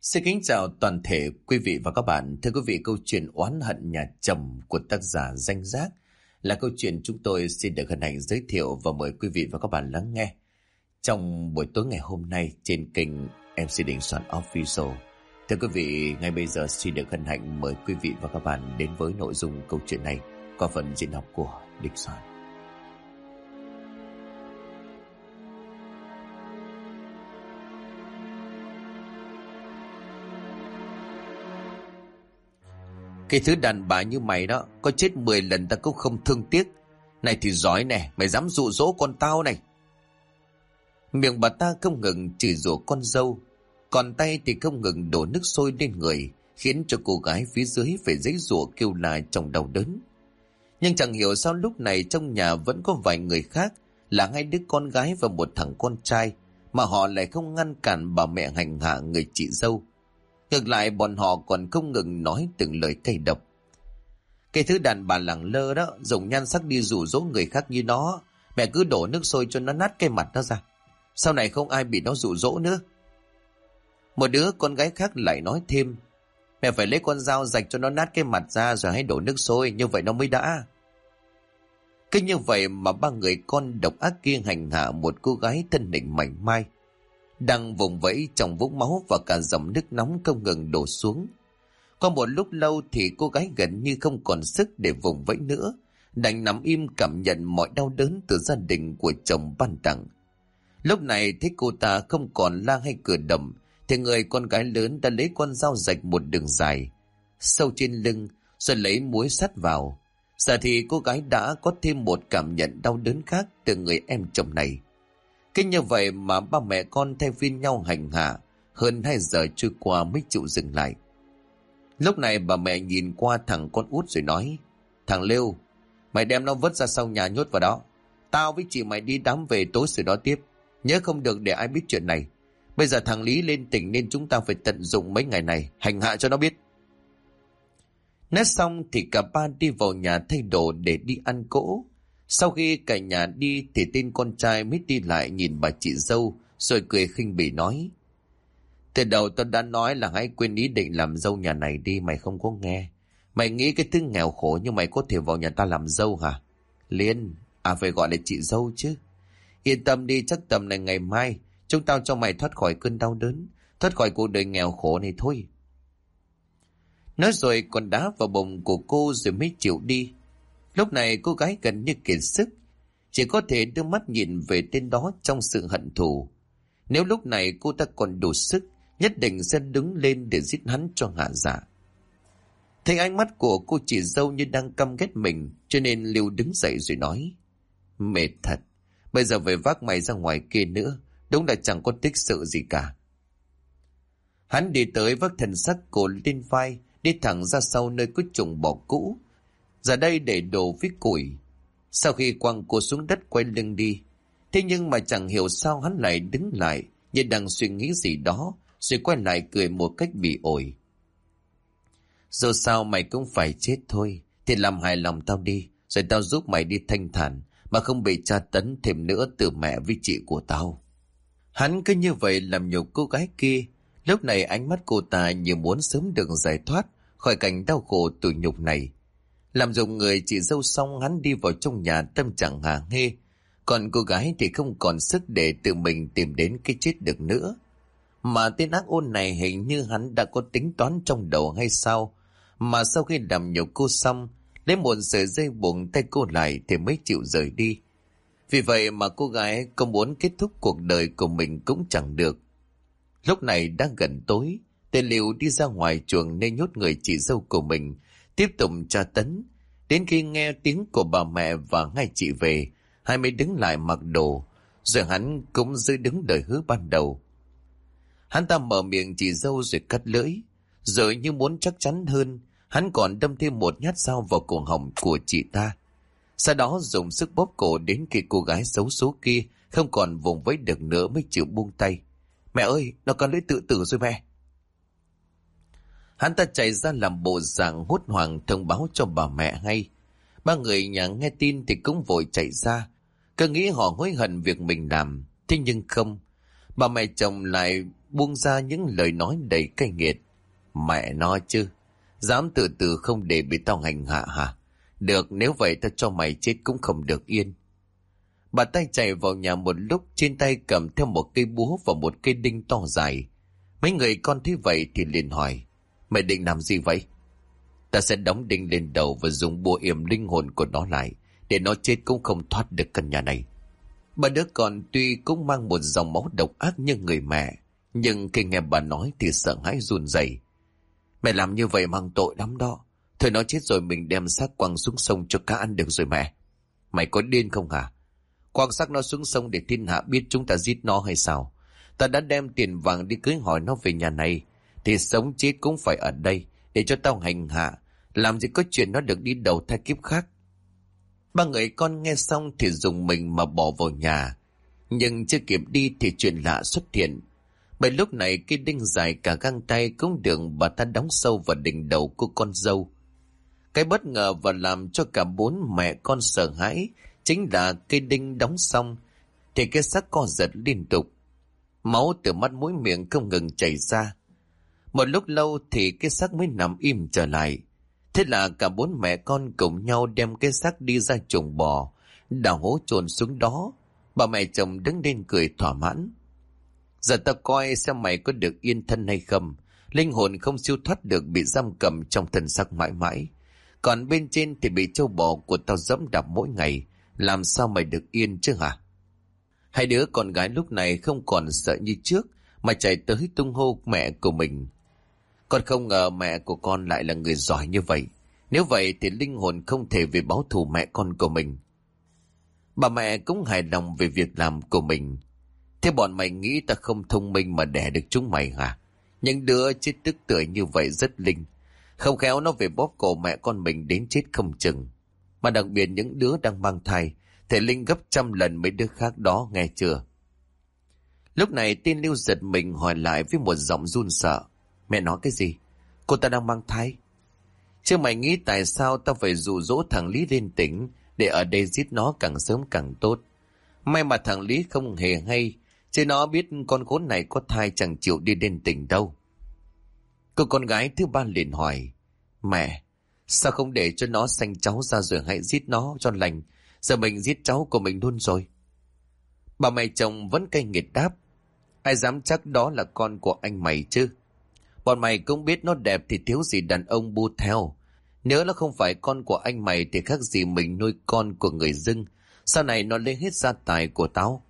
Xin kính chào toàn thể quý vị và các bạn. Thưa quý vị, câu chuyện oán hận nhà chồng của tác giả Danh Giác là câu chuyện chúng tôi xin được hân hạnh giới thiệu và mời quý vị và các bạn lắng nghe trong buổi tối ngày hôm nay trên kênh MC Đình Soạn Official. Thưa quý vị, ngay bây giờ xin được hân hạnh mời quý vị và các bạn đến với nội dung câu chuyện này qua phần diễn đọc của Đình Soạn. Cái thứ đàn bà như mày đó, có chết 10 lần ta cũng không thương tiếc. Này thì giỏi nè, mày dám dụ dỗ con tao này. Miệng bà ta không ngừng chửi rủa con dâu, còn tay thì không ngừng đổ nước sôi lên người, khiến cho cô gái phía dưới phải giãy giụa kêu la trong đau đớn. Nhưng chẳng hiểu sao lúc này trong nhà vẫn có vài người khác, là hai đứa con gái và một thằng con trai, mà họ lại không ngăn cản bà mẹ hành hạ người chị dâu. Ngược lại bọn họ còn không ngừng nói từng lời cay độc. Cái thứ đàn bà lẳng lơ đó, dùng nhan sắc đi dụ dỗ người khác như nó, mẹ cứ đổ nước sôi cho nó nát cái mặt nó ra, sau này không ai bị nó dụ dỗ nữa. Một đứa con gái khác lại nói thêm, mẹ phải lấy con dao rạch cho nó nát cái mặt ra rồi hãy đổ nước sôi, như vậy nó mới đã. Cứ như vậy mà ba người con độc ác kia hành hạ một cô gái thân hình mảnh mai, đang vùng vẫy trong vũng máu và cả dòng nước nóng không ngừng đổ xuống. Qua một lúc lâu thì cô gái gần như không còn sức để vùng vẫy nữa, đành nằm im cảm nhận mọi đau đớn từ gia đình của chồng ban tặng. Lúc này thấy cô ta không còn la hay cử động, thì người con gái lớn đã lấy con dao rạch một đường dài sâu trên lưng, rồi lấy muối sắt vào. Giờ thì cô gái đã có thêm một cảm nhận đau đớn khác từ người em chồng này. Cứ như vậy mà ba mẹ con thay phiên nhau hành hạ, hơn 2 giờ trôi qua mới chịu dừng lại. Lúc này bà mẹ nhìn qua thằng con út rồi nói, thằng Lưu, mày đem nó vứt ra sau nhà nhốt vào đó. Tao với chị mày đi đám về tối rồi đó tiếp. Nhớ không được để ai biết chuyện này. Bây giờ thằng Lý lên tỉnh nên chúng ta phải tận dụng mấy ngày này, hành hạ cho nó biết. Nói xong thì cả ba đi vào nhà thay đồ để đi ăn cỗ. Sau khi cả nhà đi thì tên con trai mới đi lại nhìn bà chị dâu, rồi cười khinh bỉ nói, từ đầu tôi đã nói là hãy quên ý định làm dâu nhà này đi, mày không có nghe. Mày nghĩ cái thứ nghèo khổ như mày có thể vào nhà ta làm dâu hả? Liên, phải gọi là chị dâu chứ. Yên tâm đi, chắc tầm này ngày mai chúng tao cho mày thoát khỏi cơn đau đớn, thoát khỏi cuộc đời nghèo khổ này thôi. Nói rồi còn đá vào bụng của cô rồi mới chịu đi. Lúc này cô gái gần như kiệt sức, chỉ có thể đưa mắt nhìn về tên đó trong sự hận thù. Nếu lúc này cô ta còn đủ sức, nhất định sẽ đứng lên để giết hắn cho hạ dạ. Thấy ánh mắt của cô chị dâu như đang căm ghét mình, cho nên Lưu đứng dậy rồi nói, mệt thật, bây giờ phải vác mày ra ngoài kia nữa, đúng là chẳng có tích sự gì cả. Hắn đi tới vác thần sắc cô lên vai, đi thẳng ra sau nơi có chuồng bò cũ, ra đây để đồ với củi. Sau khi quăng cô xuống đất quay lưng đi, thế nhưng mà chẳng hiểu sao hắn lại đứng lại như đang suy nghĩ gì đó, rồi quay lại cười một cách bị ổi. Dù sao mày cũng phải chết thôi, thì làm hài lòng tao đi, rồi tao giúp mày đi thanh thản, mà không bị tra tấn thêm nữa từ mẹ với chị của tao. Hắn cứ như vậy làm nhục cô gái kia. Lúc này ánh mắt cô ta như muốn sớm được giải thoát khỏi cảnh đau khổ tủi nhục này. Làm dùng người chị dâu xong, hắn đi vào trong nhà tâm trạng hả hê. Còn cô gái thì không còn sức để tự mình tìm đến cái chết được nữa. Mà tên ác ôn này hình như hắn đã có tính toán trong đầu hay sao, mà sau khi làm nhục cô xong, lấy một sợi dây buộc tay cô lại thì mới chịu rời đi. Vì vậy mà cô gái có muốn kết thúc cuộc đời của mình cũng chẳng được. Lúc này đã gần tối, tên Liệu đi ra ngoài chuồng nơi nhốt người chị dâu của mình, tiếp tục tra tấn. Đến khi nghe tiếng của bà mẹ và ngay chị về, hai mới đứng lại mặc đồ, rồi hắn cũng giữ đứng lời hứa ban đầu. Hắn ta mở miệng chị dâu rồi cắt lưỡi, rồi như muốn chắc chắn hơn, hắn còn đâm thêm một nhát dao vào cổ họng của chị ta. Sau đó dùng sức bóp cổ đến khi cô gái xấu số kia không còn vùng vẫy được nữa mới chịu buông tay. Mẹ ơi, nó còn lưỡi tự tử rồi mẹ. Hắn ta chạy ra làm bộ dạng hốt hoảng thông báo cho bà mẹ hay. Ba người nhà nghe tin thì cũng vội chạy ra, cứ nghĩ họ hối hận việc mình làm. Thế nhưng không, bà mẹ chồng lại buông ra những lời nói đầy cay nghiệt. Mẹ nó chứ, dám từ từ không để bị tao hành hạ hả? Được, nếu vậy tao cho mày chết cũng không được yên. Bà tay chạy vào nhà một lúc, trên tay cầm theo một cây búa và một cây đinh to dài. Mấy người con thấy vậy thì liền hỏi, mày định làm gì vậy? Ta sẽ đóng đinh lên đầu và dùng bùa yểm linh hồn của nó lại, để nó chết cũng không thoát được căn nhà này. Ba đứa con tuy cũng mang một dòng máu độc ác như người mẹ, nhưng khi nghe bà nói thì sợ hãi run rẩy. Mẹ làm như vậy mang tội lắm đó. Thôi nó chết rồi mình đem xác quăng xuống sông cho cá ăn được rồi mẹ. Mày có điên không hả? Quăng xác nó xuống sông để thiên hạ biết chúng ta giết nó hay sao? Ta đã đem tiền vàng đi cưới hỏi nó về nhà này, thì sống chết cũng phải ở đây để cho tao hành hạ. Làm gì có chuyện nó được đi đầu thai kiếp khác. Ba người con nghe xong thì dùng mình mà bỏ vào nhà. Nhưng chưa kịp đi thì chuyện lạ xuất hiện. Bởi lúc này cây đinh dài cả găng tay cũng được bà ta đóng sâu vào đỉnh đầu của con dâu. Cái bất ngờ và làm cho cả bốn mẹ con sợ hãi chính là cây đinh đóng xong thì cái xác co giật liên tục. Máu từ mắt mũi miệng không ngừng chảy ra. Một lúc lâu thì cái xác mới nằm im trở lại. Thế là cả bốn mẹ con cùng nhau đem cái xác đi ra chuồng bò, đào hố chôn xuống đó. Bà mẹ chồng đứng lên cười thỏa mãn. Giờ ta coi xem mày có được yên thân hay không. Linh hồn không siêu thoát được, bị giam cầm trong thân xác mãi mãi. Còn bên trên thì bị trâu bò của tao dẫm đạp mỗi ngày. Làm sao mày được yên chứ hả? Hai đứa con gái lúc này không còn sợ như trước, mà chạy tới tung hô mẹ của mình. Con không ngờ mẹ của con lại là người giỏi như vậy. Nếu vậy thì linh hồn không thể về báo thù mẹ con của mình. Bà mẹ cũng hài lòng về việc làm của mình. Thế bọn mày nghĩ ta không thông minh mà đẻ được chúng mày hả? Những đứa chết tức tưởi như vậy rất linh. Không khéo nó về bóp cổ mẹ con mình đến chết không chừng. Mà đặc biệt những đứa đang mang thai, thể linh gấp trăm lần mấy đứa khác đó, nghe chưa? Lúc này tên Lưu giật mình hỏi lại với một giọng run sợ. Mẹ nói cái gì? Cô ta đang mang thai? Chứ mày nghĩ tại sao tao phải dụ dỗ thằng Lý lên tỉnh để ở đây giết nó càng sớm càng tốt? May mà thằng Lý không hề hay, chứ nó biết con khốn này có thai chẳng chịu đi lên tỉnh đâu. Cô con gái thứ ba liền hỏi, mẹ, sao không để cho nó sanh cháu ra rồi hãy giết nó cho lành? Giờ mình giết cháu của mình luôn rồi. Bà mẹ chồng vẫn cay nghiệt đáp, ai dám chắc đó là con của anh mày chứ? Bọn mày cũng biết nó đẹp thì thiếu gì đàn ông bu theo. Nếu nó không phải con của anh mày thì khác gì mình nuôi con của người dưng. Sau này nó lấy hết gia tài của tao.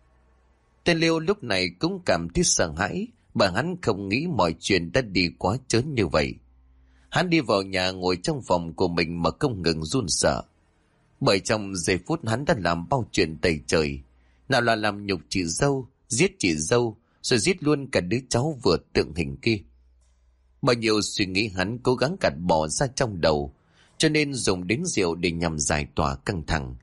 Tên Liêu lúc này cũng cảm thấy sợ hãi, bởi hắn không nghĩ mọi chuyện đã đi quá chớn như vậy. Hắn đi vào nhà ngồi trong phòng của mình mà không ngừng run sợ. Bởi trong giây phút hắn đã làm bao chuyện tày trời. Nào là làm nhục chị dâu, giết chị dâu, rồi giết luôn cả đứa cháu vừa tượng hình kia. Bao nhiêu suy nghĩ hắn cố gắng gạt bỏ ra trong đầu, cho nên dùng đến rượu để nhằm giải tỏa căng thẳng.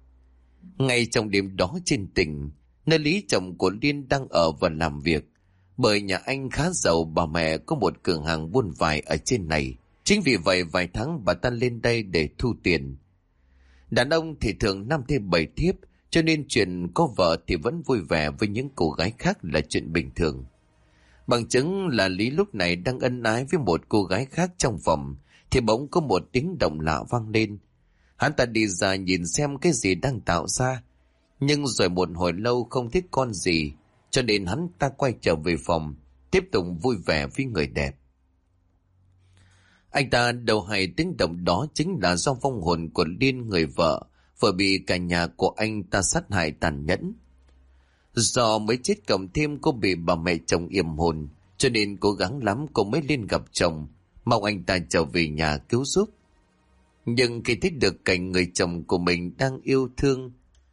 Ngay trong đêm đó trên tỉnh, nơi Lý chồng của Liên đang ở và làm việc, bởi nhà anh khá giàu, bà mẹ có một cửa hàng buôn vải ở trên này. Chính vì vậy vài tháng bà ta lên đây để thu tiền. Đàn ông thì thường năm thê bảy thiếp, cho nên chuyện có vợ thì vẫn vui vẻ với những cô gái khác là chuyện bình thường. Bằng chứng là Lý lúc này đang ân ái với một cô gái khác trong phòng, thì bỗng có một tiếng động lạ vang lên. Hắn ta đi ra nhìn xem cái gì đang tạo ra, nhưng rồi một hồi lâu không thấy con gì, cho nên hắn ta quay trở về phòng, tiếp tục vui vẻ với người đẹp. Anh ta đầu hay tiếng động đó chính là do vong hồn của Liên, người vợ vừa bị cả nhà của anh ta sát hại tàn nhẫn. Do mới chết cộng thêm cô bị bà mẹ chồng yểm hồn, cho nên cố gắng lắm cô mới lên gặp chồng, mong anh ta trở về nhà cứu giúp. Nhưng khi thấy được cảnh người chồng của mình đang yêu thương,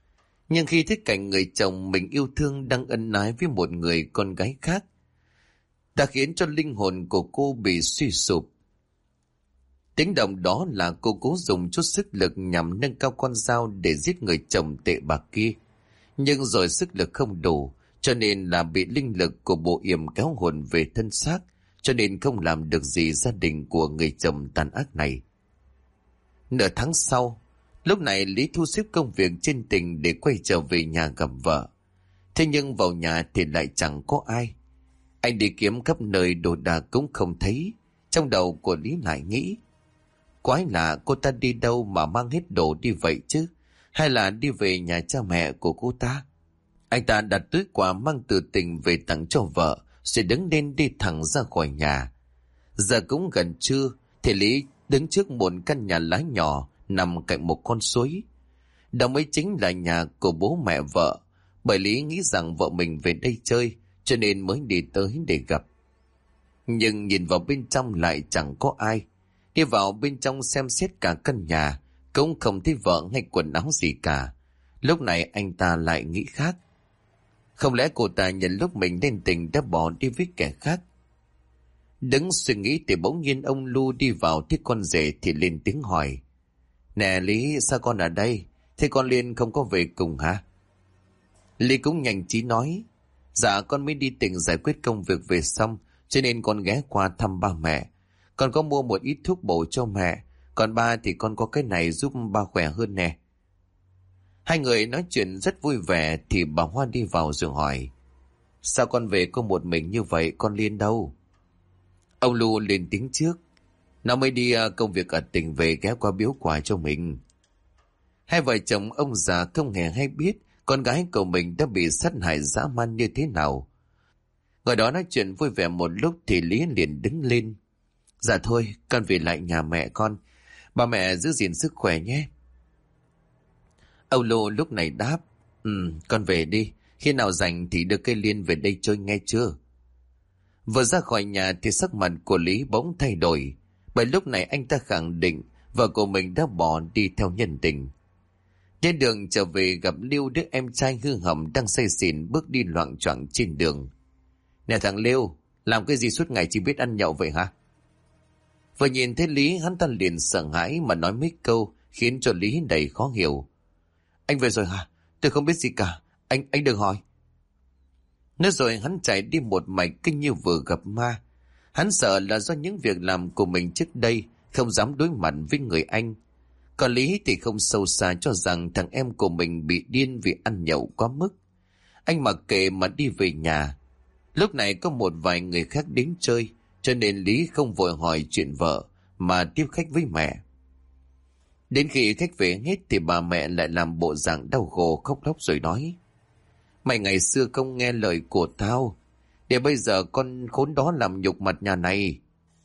đang ân ái với một người con gái khác, đã khiến cho linh hồn của cô bị suy sụp. Tiếng động đó là cô cố dùng chút sức lực nhằm nâng cao con dao để giết người chồng tệ bạc kia. Nhưng rồi sức lực không đủ, cho nên là bị linh lực của bộ yểm kéo hồn về thân xác, cho nên không làm được gì gia đình của người chồng tàn ác này. Nửa tháng sau, lúc này Lý thu xếp công việc trên tỉnh để quay trở về nhà gặp vợ. Thế nhưng vào nhà thì lại chẳng có ai. Anh đi kiếm khắp nơi đồ đạc cũng không thấy. Trong đầu của Lý lại nghĩ, quái lạ, cô ta đi đâu mà mang hết đồ đi vậy chứ? Hay là đi về nhà cha mẹ của cô ta? Anh ta đặt túi quà mang từ tỉnh về tặng cho vợ, rồi đứng lên đi thẳng ra khỏi nhà. Giờ cũng gần trưa, thì Lý đứng trước một căn nhà lá nhỏ nằm cạnh một con suối. Đó mới chính là nhà của bố mẹ vợ, bởi Lý nghĩ rằng vợ mình về đây chơi, cho nên mới đi tới để gặp. Nhưng nhìn vào bên trong lại chẳng có ai. Đi vào bên trong xem xét cả căn nhà, cũng không thấy vợ hay quần áo gì cả. Lúc này anh ta lại nghĩ khác. Không lẽ cô ta nhận lúc mình lên tình đã bỏ đi với kẻ khác? Đứng suy nghĩ thì bỗng nhiên ông Lu đi vào thấy con rể thì lên tiếng hỏi. Nè Lý, sao con ở đây? Thế con Liên không có về cùng hả? Lý cũng nhanh trí nói. Dạ con mới đi tỉnh giải quyết công việc về xong, cho nên con ghé qua thăm ba mẹ. Con có mua một ít thuốc bổ cho mẹ, còn ba thì con có cái này giúp ba khỏe hơn nè. Hai người nói chuyện rất vui vẻ thì bà Hoa đi vào rồi hỏi. Sao con về có một mình như vậy, con Liên đâu? Ông Lu lên tiếng trước. Nó mới đi công việc ở tỉnh về ghé qua biếu quà cho mình. Hai vợ chồng ông già không hề hay biết con gái của mình đã bị sát hại dã man như thế nào. Ngồi đó nói chuyện vui vẻ một lúc thì Lý liền đứng lên. Dạ thôi, con về lại nhà mẹ con. Bà mẹ giữ gìn sức khỏe nhé. Ông Lu lúc này đáp. Con về đi. Khi nào rảnh thì đưa cây Liên về đây chơi nghe chưa? Vừa ra khỏi nhà thì sắc mặt của Lý bỗng thay đổi. Bởi lúc này anh ta khẳng định vợ của mình đã bỏ đi theo nhân tình. Trên đường trở về gặp Liêu, đứa em trai hư hỏng đang say xỉn bước đi loạng choạng trên đường. Nè thằng Liêu, làm cái gì suốt ngày chỉ biết ăn nhậu vậy hả? Vừa nhìn thấy Lý, hắn ta liền sợ hãi mà nói mấy câu khiến cho Lý đầy khó hiểu. Anh về rồi hả? Tôi không biết gì cả. Anh đừng hỏi. Nói rồi hắn chạy đi một mạch kinh như vừa gặp ma. Hắn sợ là do những việc làm của mình trước đây không dám đối mặt với người anh. Còn Lý thì không sâu xa cho rằng thằng em của mình bị điên vì ăn nhậu quá mức. Anh mặc kệ mà đi về nhà. Lúc này có một vài người khác đến chơi, cho nên Lý không vội hỏi chuyện vợ mà tiếp khách với mẹ. Đến khi khách về hết thì bà mẹ lại làm bộ dạng đau khổ khóc lóc rồi nói. Mày ngày xưa không nghe lời của tao, để bây giờ con khốn đó làm nhục mặt nhà này.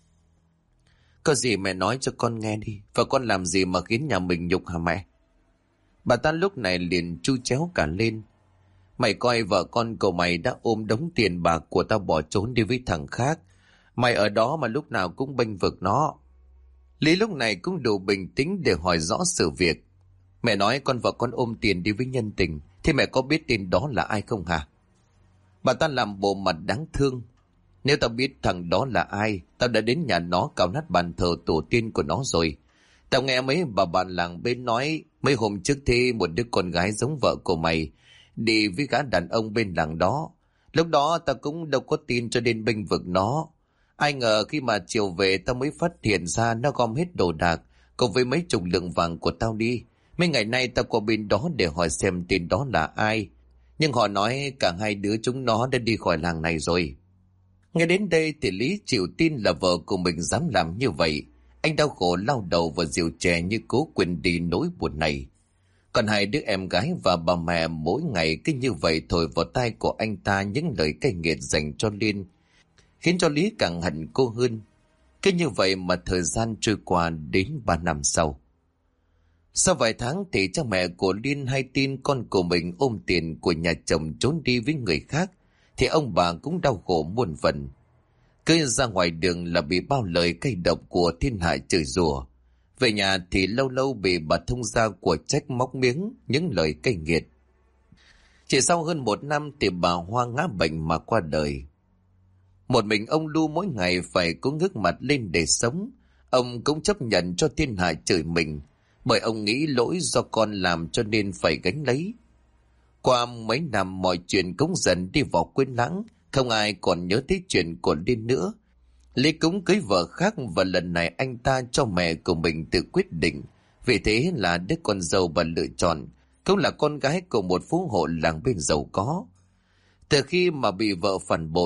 Có gì mẹ nói cho con nghe đi, và con làm gì mà khiến nhà mình nhục hả mẹ? Bà ta lúc này liền chu chéo cả lên. Mày coi vợ con của mày đã ôm đống tiền bạc của tao bỏ trốn đi với thằng khác. Mày ở đó mà lúc nào cũng bênh vực nó. Lý lúc này cũng đủ bình tĩnh để hỏi rõ sự việc. Mẹ nói con vợ con ôm tiền đi với nhân tình, thế mẹ có biết tên đó là ai không hả? Bà ta làm bộ mặt đáng thương. Nếu tao biết thằng đó là ai, tao đã đến nhà nó cào nát bàn thờ tổ tiên của nó rồi. Tao nghe mấy bà bạn làng bên nói mấy hôm trước thì một đứa con gái giống vợ của mày đi với gã đàn ông bên làng đó. Lúc đó tao cũng đâu có tin cho nên bênh vực nó. Ai ngờ khi mà chiều về tao mới phát hiện ra nó gom hết đồ đạc cùng với mấy chục lượng vàng của tao đi. Mấy ngày nay tao qua bên đó để hỏi xem tên đó là ai. Nhưng họ nói cả hai đứa chúng nó đã đi khỏi làng này rồi. Nghe đến đây thì Lý chịu tin là vợ của mình dám làm như vậy. Anh đau khổ lau đầu vào rượu chè như cố quên đi nỗi buồn này. Còn hai đứa em gái và bà mẹ mỗi ngày cứ như vậy thổi vào tai của anh ta những lời cay nghiệt dành cho Liên, khiến cho Lý càng hận cô hơn. Cứ như vậy mà thời gian trôi qua đến 3 năm sau. Sau vài tháng thì cha mẹ của Liên hay tin con của mình ôm tiền của nhà chồng trốn đi với người khác, thì ông bà cũng đau khổ muôn phần. Cứ ra ngoài đường là bị bao lời cay độc của thiên hạ chửi rủa. Về nhà thì lâu lâu bị bà thông gia của trách móc miếng những lời cay nghiệt. Chỉ sau hơn 1 năm thì bà Hoa ngã bệnh mà qua đời. Một mình ông Lu mỗi ngày phải cố ngước mặt lên để sống. Ông cũng chấp nhận cho thiên hạ chửi mình, bởi ông nghĩ lỗi do con làm cho nên phải gánh lấy. Qua mấy năm mọi chuyện cũng dần đi vào quên lãng, không ai còn nhớ tới chuyện của Liên nữa. Lý cũng cưới vợ khác và lần này anh ta cho mẹ của mình tự quyết định. Vì thế là đứa con dâu bà lựa chọn cũng là con gái của một phú hộ làng bên giàu có. Từ khi mà bị vợ phản bội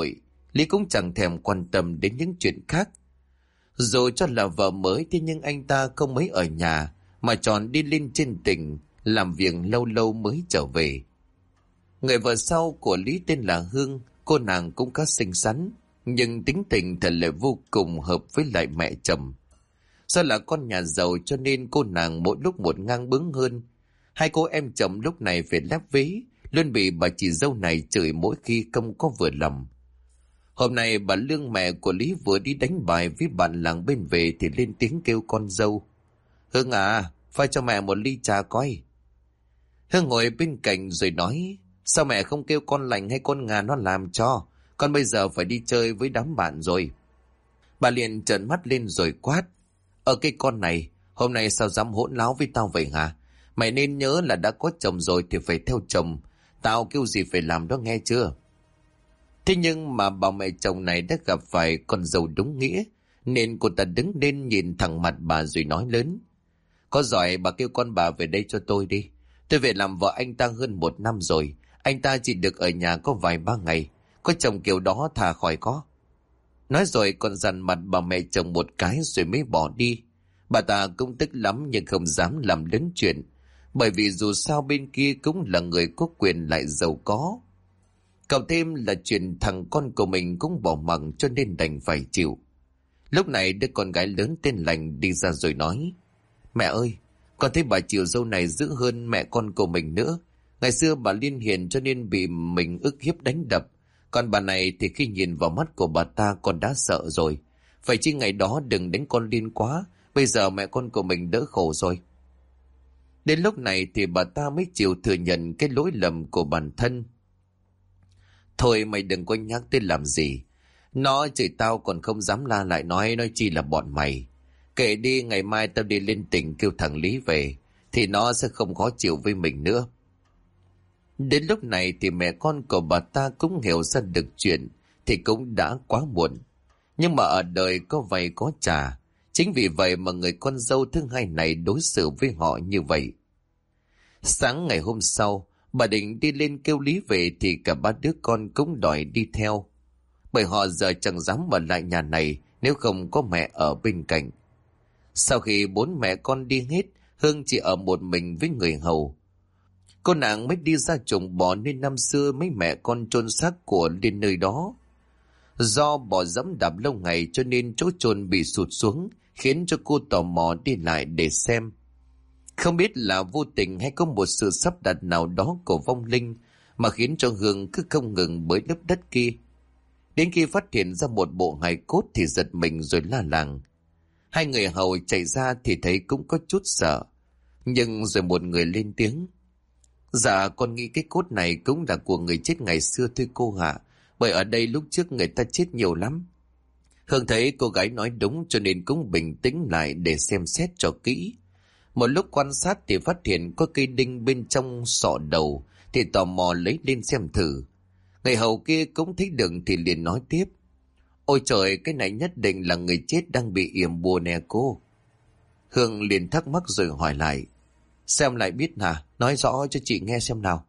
Lý cũng chẳng thèm quan tâm đến những chuyện khác. Dù cho là vợ mới thế nhưng anh ta không mấy ở nhà, mà chọn đi lên trên tỉnh làm việc, lâu lâu mới trở về. Người vợ sau của Lý tên là Hương. Cô nàng cũng khá xinh xắn, nhưng tính tình thật lại vô cùng hợp với lại mẹ chồng. Do là con nhà giàu cho nên cô nàng mỗi lúc một ngang bướng hơn. Hai cô em chồng lúc này phải lép vế, luôn bị bà chị dâu này chửi mỗi khi không có vừa lòng. Hôm nay bà Lương, mẹ của Lý, vừa đi đánh bài với bạn làng bên về thì lên tiếng kêu con dâu: "Hương à, pha cho mẹ một ly trà coi." Hương ngồi bên cạnh rồi nói: "Sao mẹ không kêu con lành hay con ngà nó làm cho? Con bây giờ phải đi chơi với đám bạn rồi." Bà liền trợn mắt lên rồi quát: "Ở cái con này, hôm nay sao dám hỗn láo với tao vậy hả? Mày nên nhớ là đã có chồng rồi thì phải theo chồng. Tao kêu gì phải làm đó, nghe chưa?" Thế nhưng mà bà mẹ chồng này đã gặp phải con dâu đúng nghĩa, nên cô ta đứng lên nhìn thẳng mặt bà rồi nói lớn: "Có giỏi bà kêu con bà về đây cho tôi đi. Tôi về làm vợ anh ta hơn 1 năm rồi. Anh ta chỉ được ở nhà có vài ba ngày. Có chồng kiểu đó thà khỏi có." Nói rồi còn dằn mặt bà mẹ chồng một cái rồi mới bỏ đi. Bà ta cũng tức lắm nhưng không dám làm lớn chuyện, bởi vì dù sao bên kia cũng là người có quyền lại giàu có. Cộng thêm là chuyện thằng con của mình cũng bỏ mặc cho nên đành phải chịu. Lúc này đứa con gái lớn tên Lành đi ra rồi nói: "Mẹ ơi, con thấy bà chị dâu này dữ hơn mẹ con của mình nữa. Ngày xưa bà Liên hiền cho nên bị mình ức hiếp đánh đập. Còn bà này thì khi nhìn vào mắt của bà ta con đã sợ rồi. Phải chi ngày đó đừng đánh con Liên quá. Bây giờ mẹ con của mình đỡ khổ rồi." Đến lúc này thì bà ta mới chịu thừa nhận cái lỗi lầm của bản thân. "Thôi mày đừng có nhắc tới làm gì. Nó chửi tao còn không dám la lại nói chi là bọn mày. Kệ đi, ngày mai tao đi lên tỉnh kêu thằng Lý về, thì nó sẽ không khó chịu với mình nữa." Đến lúc này thì mẹ con của bà ta cũng hiểu ra được chuyện, thì cũng đã quá muộn. Nhưng mà ở đời có vay có trả, chính vì vậy mà người con dâu thứ hai này đối xử với họ như vậy. Sáng ngày hôm sau, bà định đi lên kêu Lý về thì cả ba đứa con cũng đòi đi theo. Bởi họ giờ chẳng dám ở lại nhà này nếu không có mẹ ở bên cạnh. Sau khi 4 mẹ con đi hết, Hương chỉ ở một mình với người hầu. Cô nàng mới đi ra chuồng bò nên năm xưa mấy mẹ con chôn xác của Liên nơi đó. Do bò dẫm đạp lâu ngày cho nên chỗ chôn bị sụt xuống, khiến cho cô tò mò đi lại để xem. Không biết là vô tình hay có một sự sắp đặt nào đó của vong linh mà khiến cho Hương cứ không ngừng bới lớp đất kia. Đến khi phát hiện ra một bộ hài cốt thì giật mình rồi la làng. Hai người hầu chạy ra thì thấy cũng có chút sợ. Nhưng rồi một người lên tiếng: "Dạ con nghĩ cái cốt này cũng là của người chết ngày xưa thôi cô hạ. Bởi ở đây lúc trước người ta chết nhiều lắm." Hương thấy cô gái nói đúng cho nên cũng bình tĩnh lại để xem xét cho kỹ. Một lúc quan sát thì phát hiện có cây đinh bên trong sọ đầu, thì tò mò lấy lên xem thử. Người hầu kia cũng thấy được thì liền nói tiếp: "Ôi trời, cái này nhất định là người chết đang bị yểm bùa nè cô." Hương liền thắc mắc rồi hỏi lại: "Xem lại biết hả? Nói rõ cho chị nghe xem nào."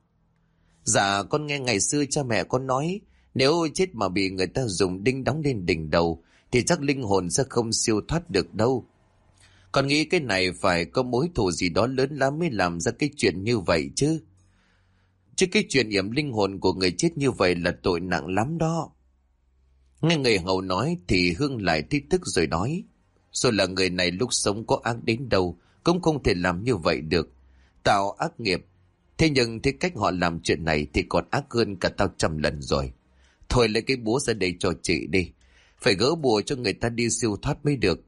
"Dạ con nghe ngày xưa cha mẹ con nói, nếu chết mà bị người ta dùng đinh đóng lên đỉnh đầu thì chắc linh hồn sẽ không siêu thoát được đâu. Con nghĩ cái này phải có mối thù gì đó lớn lắm mới làm ra cái chuyện như vậy chứ. Chứ cái chuyện yểm linh hồn của người chết như vậy là tội nặng lắm đó." Nghe người hầu nói thì Hương lại thích tức rồi nói: "Rồi là người này lúc sống có ác đến đâu cũng không thể làm như vậy được. Tạo ác nghiệp. Thế nhưng thế cách họ làm chuyện này thì còn ác hơn cả tao 100 lần rồi. Thôi lấy cái búa ra đây cho chị đi. Phải gỡ bùa cho người ta đi siêu thoát mới được."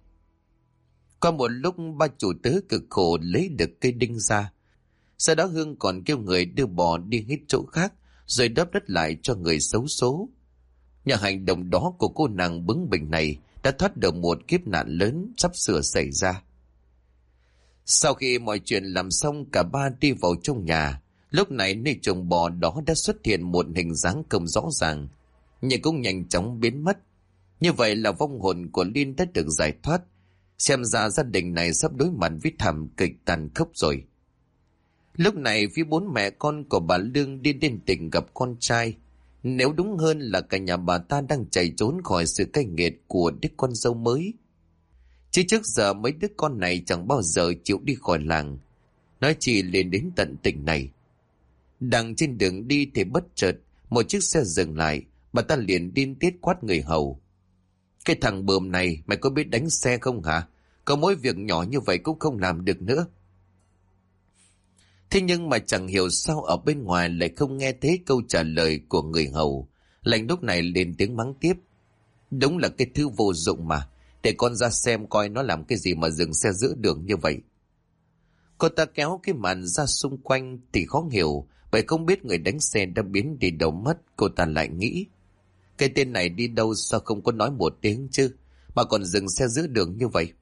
Qua một lúc ba chủ tớ cực khổ lấy được cây đinh ra. Sau đó Hương còn kêu người đưa bò đi hết chỗ khác rồi đắp đất lại cho người xấu số. Nhờ hành động đó của cô nàng bướng bỉnh này đã thoát được một kiếp nạn lớn sắp sửa xảy ra. Sau khi mọi chuyện làm xong, cả ba đi vào trong nhà. Lúc này nơi chuồng bò đó đã xuất hiện một hình dáng không rõ ràng, nhưng cũng nhanh chóng biến mất. Như vậy là vong hồn của Liên đã được giải thoát. Xem ra gia đình này sắp đối mặt với thảm kịch tàn khốc rồi. Lúc này phía 4 mẹ con của bà Lương đi đến tỉnh gặp con trai. Nếu đúng hơn là cả nhà bà ta đang chạy trốn khỏi sự cay nghiệt của đứa con dâu mới. Chứ trước giờ mấy đứa con này chẳng bao giờ chịu đi khỏi làng, nói chỉ lên đến tận tỉnh này. Đang trên đường đi thì bất chợt một chiếc xe dừng lại, bà ta liền điên tiết quát người hầu: "Cái thằng bờm này, mày có biết đánh xe không hả? Có mỗi việc nhỏ như vậy cũng không làm được nữa." Thế nhưng mà chẳng hiểu sao ở bên ngoài lại không nghe thấy câu trả lời của người hầu. Lành lúc này lên tiếng mắng tiếp: "Đúng là cái thứ vô dụng mà, để con ra xem coi nó làm cái gì mà dừng xe giữa đường như vậy." Cô ta kéo cái màn ra xung quanh thì khó hiểu, bởi không biết người đánh xe đã biến đi đâu mất. Cô ta lại nghĩ, cái tên này đi đâu sao không có nói một tiếng chứ, mà còn dừng xe giữa đường như vậy.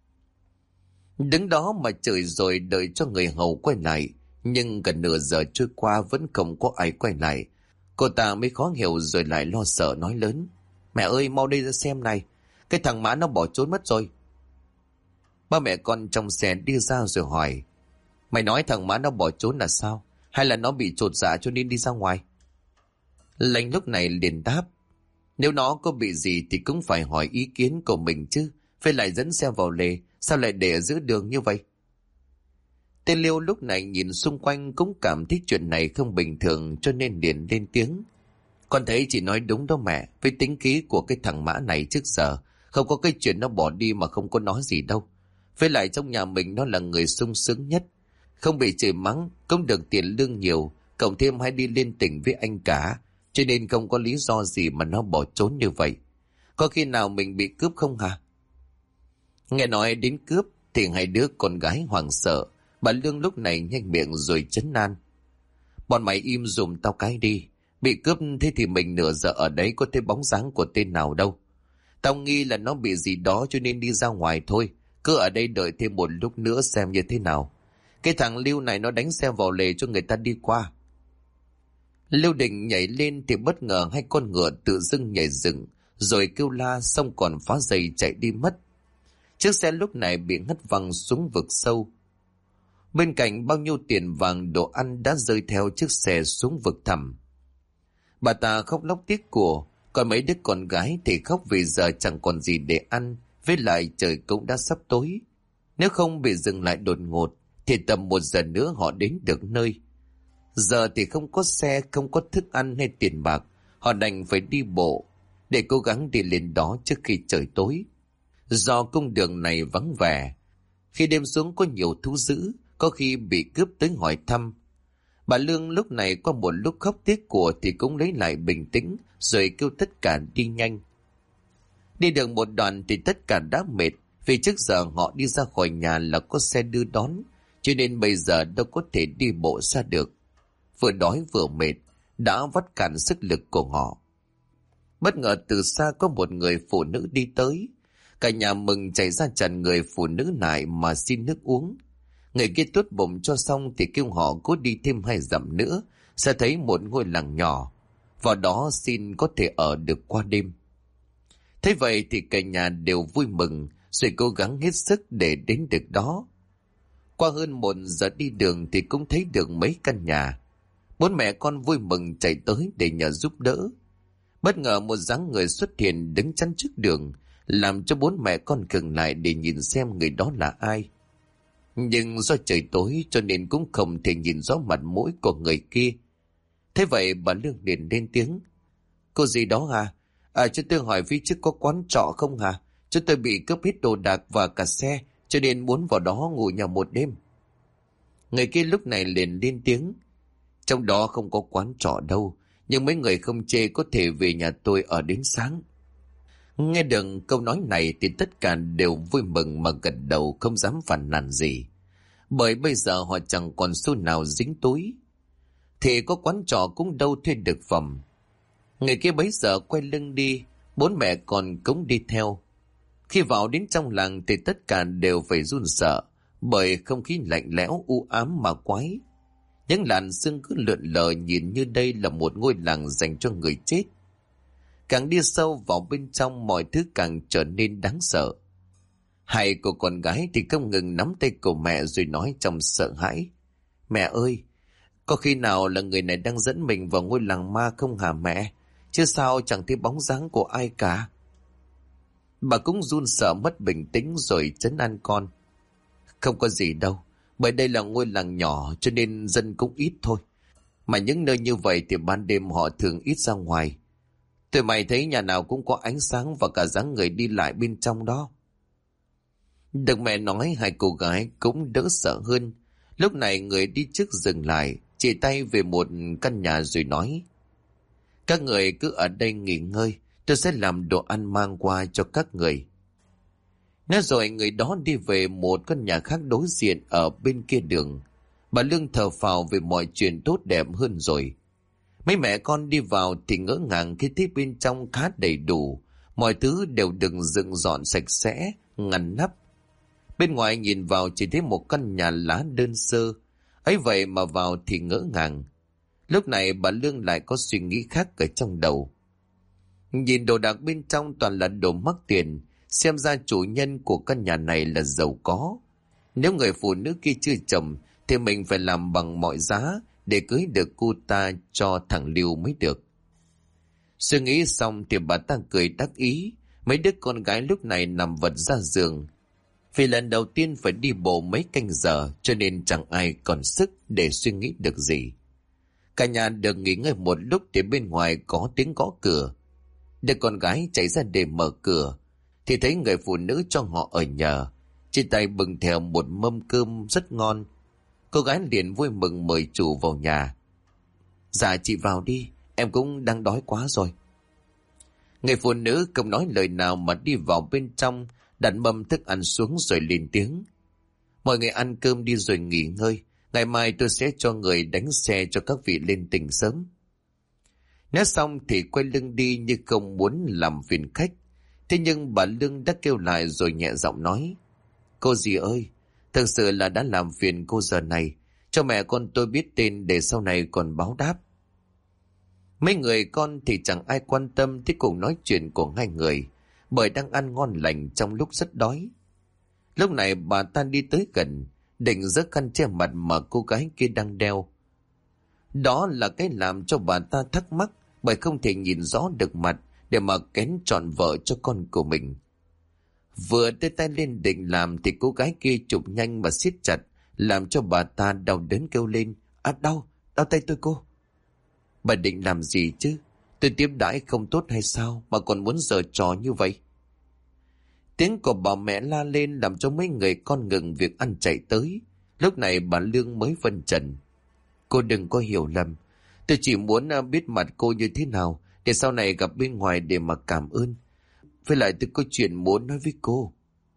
Đứng đó mà chửi rồi đợi cho người hầu quay lại, nhưng gần nửa giờ trôi qua vẫn không có ai quay lại. Cô ta mới khó hiểu rồi lại lo sợ nói lớn: "Mẹ ơi, mau đây ra xem này, cái thằng Mã nó bỏ trốn mất rồi." Ba mẹ con trong xe đi ra rồi hỏi: "Mày nói thằng Mã nó bỏ trốn là sao? Hay là nó bị chột dạ cho nên đi ra ngoài?" Lành lúc này liền đáp: "Nếu nó có bị gì thì cũng phải hỏi ý kiến của mình chứ, phải lại dẫn xe vào lề, sao lại để ở giữa đường như vậy?" Tên Liêu lúc này nhìn xung quanh cũng cảm thấy chuyện này không bình thường, cho nên liền lên tiếng: "Con thấy chị nói đúng đó mẹ, với tính khí của cái thằng Mã này trước giờ không có cái chuyện nó bỏ đi mà không có nói gì đâu. Với lại trong nhà mình nó là người sung sướng nhất, không bị chửi mắng, cũng được tiền lương nhiều, cộng thêm hay đi lên tỉnh với anh cả, cho nên không có lý do gì mà nó bỏ trốn như vậy. Có khi nào mình bị cướp không hả?" Nghe nói đến cướp thì hai đứa con gái hoảng sợ. Bà Lương lúc này nhanh miệng rồi trấn an: "Bọn mày im dùm tao cái đi, bị cướp thế thì mình nửa giờ ở đấy có thấy bóng dáng của tên nào đâu. Tao nghi là nó bị gì đó cho nên đi ra ngoài thôi, cứ ở đây đợi thêm một lúc nữa xem như thế nào. Cái thằng Lưu này nó đánh xe vào lề cho người ta đi qua." Lưu định nhảy lên thì bất ngờ hai con ngựa tự dưng nhảy dựng rồi kêu la, xong còn phá dây chạy đi mất. Chiếc xe lúc này bị hất văng xuống vực sâu. Bên cạnh bao nhiêu tiền vàng đồ ăn đã rơi theo chiếc xe xuống vực thẳm. Bà ta khóc lóc tiếc của, còn mấy đứa con gái thì khóc vì giờ chẳng còn gì để ăn, với lại trời cũng đã sắp tối. Nếu không bị dừng lại đột ngột thì tầm 1 giờ nữa họ đến được nơi. Giờ thì không có xe, không có thức ăn hay tiền bạc, họ đành phải đi bộ để cố gắng đi lên đó trước khi trời tối. Do cung đường này vắng vẻ, khi đêm xuống có nhiều thú dữ, có khi bị cướp tới hỏi thăm. Bà Lương lúc này qua một lúc khóc tiếc của thì cũng lấy lại bình tĩnh rồi kêu tất cả đi nhanh. Đi được một đoạn thì tất cả đã mệt, vì trước giờ họ đi ra khỏi nhà là có xe đưa đón, cho nên bây giờ đâu có thể đi bộ xa được. Vừa đói vừa mệt đã vắt cạn sức lực của họ. Bất ngờ từ xa có một người phụ nữ đi tới. Cả nhà mừng chạy ra chặn người phụ nữ lại mà xin nước uống. Người kia tuốt bụng cho xong thì kêu họ cố đi thêm 2 dặm nữa sẽ thấy một ngôi làng nhỏ, vào đó xin có thể ở được qua đêm. Thế vậy thì cả nhà đều vui mừng rồi cố gắng hết sức để đến được đó. Qua hơn 1 giờ đi đường thì cũng thấy được mấy căn nhà. 4 mẹ con vui mừng chạy tới để nhờ giúp đỡ. Bất ngờ một dáng người xuất hiện đứng chắn trước đường, làm cho 4 mẹ con khựng lại để nhìn xem người đó là ai. Nhưng do trời tối cho nên cũng không thể nhìn rõ mặt mũi của người kia. Thế vậy bà Lương liền lên tiếng: "Cô gì đó hả? Cho tôi hỏi phía trước có quán trọ không hả? Chúng tôi bị cướp hết đồ đạc và cả xe, cho nên muốn vào đó ngủ nhờ một đêm." Người kia lúc này liền lên tiếng: "Trong đó không có quán trọ đâu, nhưng mấy người không chê có thể về nhà tôi ở đến sáng." Nghe được câu nói này thì tất cả đều vui mừng mà gật đầu, không dám phàn nàn gì. Bởi bây giờ họ chẳng còn xu nào dính túi. Thì có quán trọ cũng đâu thuê được phòng. Người kia bấy giờ quay lưng đi, 4 mẹ con cũng đi theo. Khi vào đến trong làng thì tất cả đều phải run sợ, bởi không khí lạnh lẽo u ám mà quái. Những làn sương cứ lượn lờ nhìn như đây là một ngôi làng dành cho người chết. Càng đi sâu vào bên trong mọi thứ càng trở nên đáng sợ. Hai cô con gái thì không ngừng nắm tay của mẹ rồi nói trong sợ hãi: "Mẹ ơi, Có khi nào là người này đang dẫn mình vào ngôi làng ma không hả mẹ? Chứ sao chẳng thấy bóng dáng của ai cả. Bà cũng run sợ mất bình tĩnh rồi trấn an con. Không có gì đâu, bởi đây là ngôi làng nhỏ cho nên dân cũng ít thôi. Mà những nơi như vậy thì ban đêm họ thường ít ra ngoài. Tụi mày thấy nhà nào cũng có ánh sáng và cả dáng người đi lại bên trong đó. Được mẹ nói, hai cô gái cũng đỡ sợ hơn. Lúc này người đi trước dừng lại, chỉ tay về một căn nhà rồi nói: Các người cứ ở đây nghỉ ngơi, tôi sẽ làm đồ ăn mang qua cho các người. Nói rồi người đó đi về một căn nhà khác đối diện ở bên kia đường. Bà Lương thở phào vì mọi chuyện tốt đẹp hơn rồi. Mấy mẹ con đi vào thì ngỡ ngàng khi thấy bên trong khá đầy đủ, mọi thứ đều được dựng dọn sạch sẽ, ngăn nắp. Bên ngoài nhìn vào chỉ thấy một căn nhà lá đơn sơ, ấy vậy mà vào thì ngỡ ngàng. Lúc này bà Lương lại có suy nghĩ khác ở trong đầu. Nhìn đồ đạc bên trong toàn là đồ mắc tiền, xem ra chủ nhân của căn nhà này là giàu có. Nếu người phụ nữ kia chưa chồng thì mình phải làm bằng mọi giá để cưới được cô ta cho thằng Lưu mới được. Suy nghĩ xong thì bà ta cười đắc ý. Mấy đứa con gái lúc này nằm vật ra giường. Vì lần đầu tiên phải đi bộ mấy canh giờ cho nên chẳng ai còn sức để suy nghĩ được gì. Cả nhà được nghỉ ngơi một lúc thì bên ngoài có tiếng gõ cửa. Đứa con gái chạy ra để mở cửa thì thấy người phụ nữ cho họ ở nhờ. Trên tay bưng theo một mâm cơm rất ngon. Cô gái liền vui mừng mời chủ vào nhà. Dạ chị vào đi, em cũng đang đói quá rồi. Người phụ nữ không nói lời nào mà đi vào bên trong, đặt mâm thức ăn xuống rồi lên tiếng: Mọi người ăn cơm đi rồi nghỉ ngơi, ngày mai tôi sẽ cho người đánh xe cho các vị lên tỉnh sớm. Nói xong thì quay lưng đi như không muốn làm phiền khách. Thế nhưng bà Lương đã kêu lại rồi nhẹ giọng nói: Cô dì ơi, thực sự là đã làm phiền cô giờ này, cho mẹ con tôi biết tên để sau này còn báo đáp. Mấy người con thì chẳng ai quan tâm tới cuộc nói chuyện của hai người, bởi đang ăn ngon lành trong lúc rất đói. Lúc này bà ta đi tới gần, định giơ khăn che mặt mà cô gái kia đang đeo. Đó là cái làm cho bà ta thắc mắc, bởi không thể nhìn rõ được mặt để mà kén chọn vợ cho con của mình. Vừa đưa tay lên định làm thì cô gái kia chụp nhanh mà siết chặt, làm cho bà ta đau đớn kêu lên: đau tay tôi cô. Bà định làm gì chứ? Tôi tiếp đãi không tốt hay sao mà còn muốn giở trò như vậy? Tiếng của bà mẹ la lên làm cho mấy người con ngừng việc ăn chạy tới. Lúc này bà Lương mới phân trần: Cô đừng có hiểu lầm, tôi chỉ muốn biết mặt cô như thế nào để sau này gặp bên ngoài để mà cảm ơn. Với lại tôi có chuyện muốn nói với cô.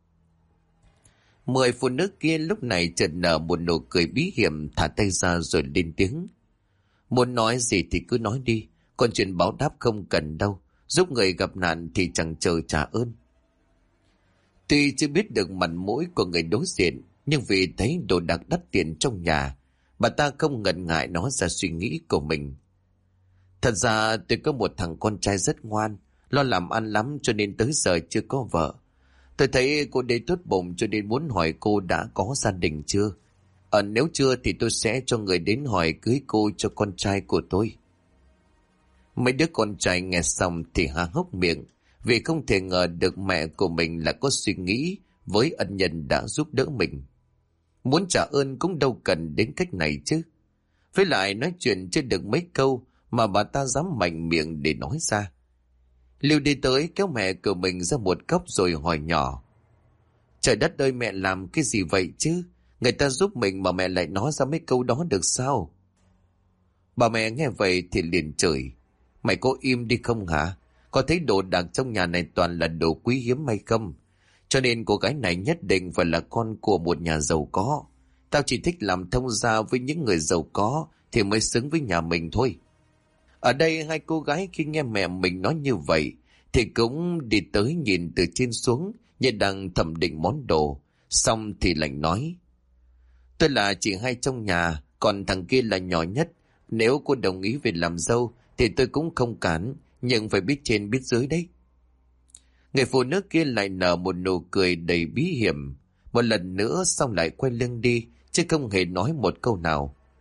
10 phụ nữ kia lúc này chợt nở một nụ cười bí hiểm, thả tay ra rồi lên tiếng: Muốn nói gì thì cứ nói đi, còn chuyện báo đáp không cần đâu, giúp người gặp nạn thì chẳng chờ trả ơn. Tuy chưa biết được mặt mũi của người đối diện, nhưng vì thấy đồ đạc đắt tiền trong nhà, bà ta không ngần ngại nói ra suy nghĩ của mình. Thật ra tôi có một thằng con trai rất ngoan, lo làm ăn lắm cho nên tới giờ chưa có vợ. Tôi thấy cô đây tốt bụng cho nên muốn hỏi cô đã có gia đình chưa. Nếu chưa thì tôi sẽ cho người đến hỏi cưới cô cho con trai của tôi. Mấy đứa con trai nghe xong thì há hốc miệng, vì không thể ngờ được mẹ của mình là có suy nghĩ với ân nhân đã giúp đỡ mình. Muốn trả ơn cũng đâu cần đến cách này chứ. Với lại nói chuyện chưa được mấy câu mà bà ta dám mạnh miệng để nói ra. Lưu đi tới kéo mẹ của mình ra một góc rồi hỏi nhỏ: Trời đất ơi, mẹ làm cái gì vậy chứ? Người ta giúp mình mà mẹ lại nói ra mấy câu đó được sao? Bà mẹ nghe vậy thì liền chửi: Mày có im đi không hả? Có thấy đồ đạc trong nhà này toàn là đồ quý hiếm hay không? Cho nên cô gái này nhất định phải là con của một nhà giàu có. Tao chỉ thích làm thông gia với những người giàu có thì mới xứng với nhà mình thôi. Ở đây hai cô gái khi nghe mẹ mình nói như vậy thì cũng đi tới nhìn từ trên xuống như đang thẩm định món đồ. Xong thì lạnh nói: Tôi là chị hai trong nhà, còn thằng kia là nhỏ nhất. Nếu cô đồng ý về làm dâu thì tôi cũng không cản, nhưng phải biết trên biết dưới đấy. Người phụ nữ kia lại nở một nụ cười đầy bí hiểm. Một lần nữa xong lại quay lưng đi, chứ không hề nói một câu nào.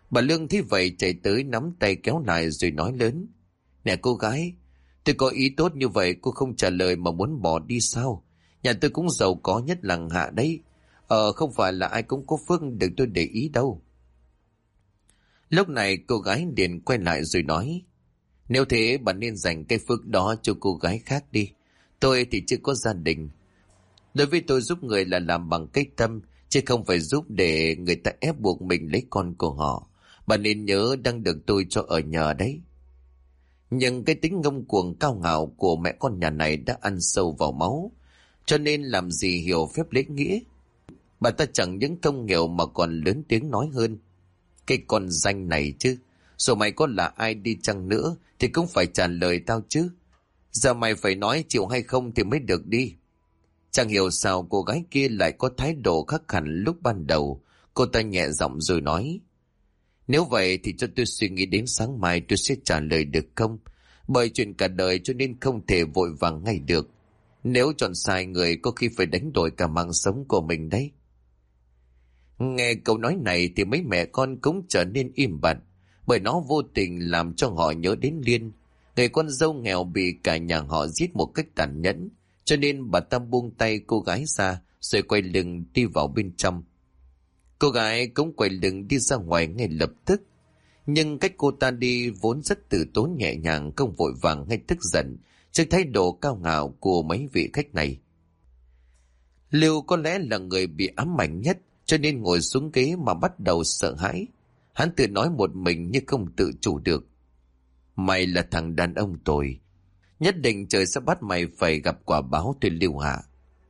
Bà Lương thấy vậy chạy tới nắm tay kéo lại rồi nói lớn. Nè cô gái, tôi có ý tốt như vậy cô không trả lời mà muốn bỏ đi sao? Nhà tôi cũng giàu có nhất làng Hạ đấy. Không phải là ai cũng có phước được tôi để ý đâu. Lúc này cô gái liền quay lại rồi nói. Nếu thế bà nên dành cái phước đó cho cô gái khác đi. Tôi thì chưa có gia đình. Đối với tôi giúp người là làm bằng cái tâm, chứ không phải giúp để người ta ép buộc mình lấy con của họ. Bà nên nhớ đang được tôi cho ở nhờ đấy. Nhưng cái tính ngông cuồng cao ngạo của mẹ con nhà này đã ăn sâu vào máu, cho nên làm gì hiểu phép lễ nghĩa. Bà ta chẳng những không hiểu mà còn lớn tiếng nói hơn. Cái con danh này chứ, rồi mày có là ai đi chăng nữa thì cũng phải trả lời tao chứ. Giờ mày phải nói chịu hay không thì mới được đi. Chẳng hiểu sao cô gái kia lại có thái độ khác hẳn lúc ban đầu. Cô ta nhẹ giọng rồi nói. Nếu vậy thì cho tôi suy nghĩ đến sáng mai tôi sẽ trả lời được không? Bởi chuyện cả đời cho nên không thể vội vàng ngay được. Nếu chọn sai người có khi phải đánh đổi cả mạng sống của mình đấy. Nghe câu nói này thì mấy mẹ con cũng trở nên im bặt, bởi nó vô tình làm cho họ nhớ đến Liên, người con dâu nghèo bị cả nhà họ giết một cách tàn nhẫn, cho nên bà ta buông tay cô gái ra rồi quay lưng đi vào bên trong. Cô gái cũng quay lưng đi ra ngoài ngay lập tức, nhưng cách cô ta đi vốn rất từ tốn nhẹ nhàng, không vội vàng hay tức giận trước thái độ cao ngạo của mấy vị khách này. Lưu có lẽ là người bị ám ảnh nhất, cho nên ngồi xuống ghế mà bắt đầu sợ hãi. Hắn tự nói một mình nhưng không tự chủ được. Mày là thằng đàn ông tồi, nhất định trời sẽ bắt mày phải gặp quả báo từ Lưu Hạ.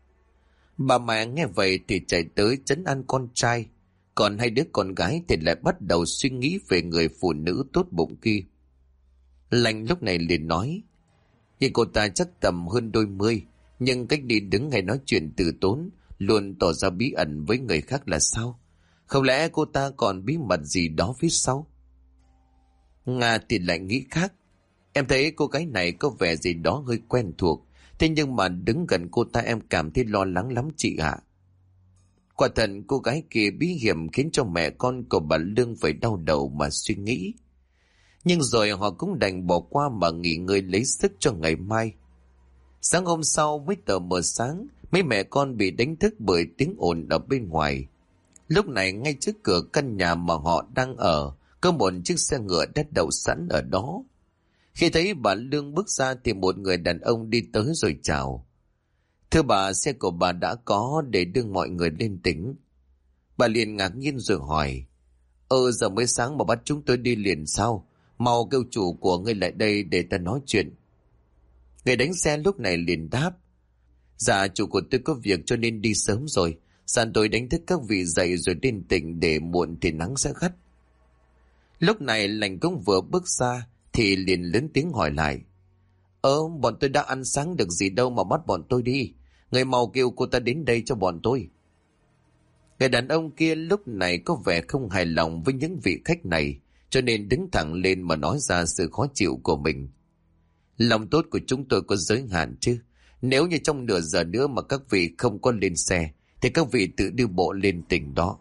Bà mẹ nghe vậy thì chạy tới trấn an con trai, còn hai đứa con gái thì lại bắt đầu suy nghĩ về người phụ nữ tốt bụng kia. Lành lúc này liền nói, nhưng cô ta chắc tầm hơn đôi mươi, nhưng cách đi đứng hay nói chuyện từ tốn, luôn tỏ ra bí ẩn với người khác là sao? Không lẽ cô ta còn bí mật gì đó phía sau? Nga thì lại nghĩ khác. Em thấy cô gái này có vẻ gì đó hơi quen thuộc, thế nhưng mà đứng gần cô ta em cảm thấy lo lắng lắm chị ạ. Quả thật cô gái kia bí hiểm khiến cho mẹ con của bà Lương phải đau đầu mà suy nghĩ. Nhưng rồi họ cũng đành bỏ qua mà nghỉ ngơi lấy sức cho ngày mai. Sáng hôm sau mới tờ mờ sáng, mấy mẹ con bị đánh thức bởi tiếng ồn ở bên ngoài. Lúc này ngay trước cửa căn nhà mà họ đang ở, có một chiếc xe ngựa đã đậu sẵn ở đó. Khi thấy bà Lương bước ra thì một người đàn ông đi tới rồi chào. Thưa bà, xe của bà đã có để đưa mọi người lên tỉnh. Bà liền ngạc nhiên rồi hỏi. Giờ mới sáng mà bắt chúng tôi đi liền sao? Mau kêu chủ của ngươi lại đây để ta nói chuyện. Người đánh xe lúc này liền đáp. Dạ chủ của tôi có việc cho nên đi sớm rồi. Sàn tôi đánh thức các vị dậy rồi lên tỉnh để muộn thì nắng sẽ gắt. Lúc này Lành cũng vừa bước ra thì liền lớn tiếng hỏi lại. Bọn tôi đã ăn sáng được gì đâu mà bắt bọn tôi đi. Người mau kêu cô ta đến đây cho bọn tôi. Người đàn ông kia lúc này có vẻ không hài lòng với những vị khách này, cho nên đứng thẳng lên mà nói ra sự khó chịu của mình. Lòng tốt của chúng tôi có giới hạn chứ. Nếu như trong nửa giờ nữa mà các vị không có lên xe thì các vị tự đi bộ lên tỉnh đó.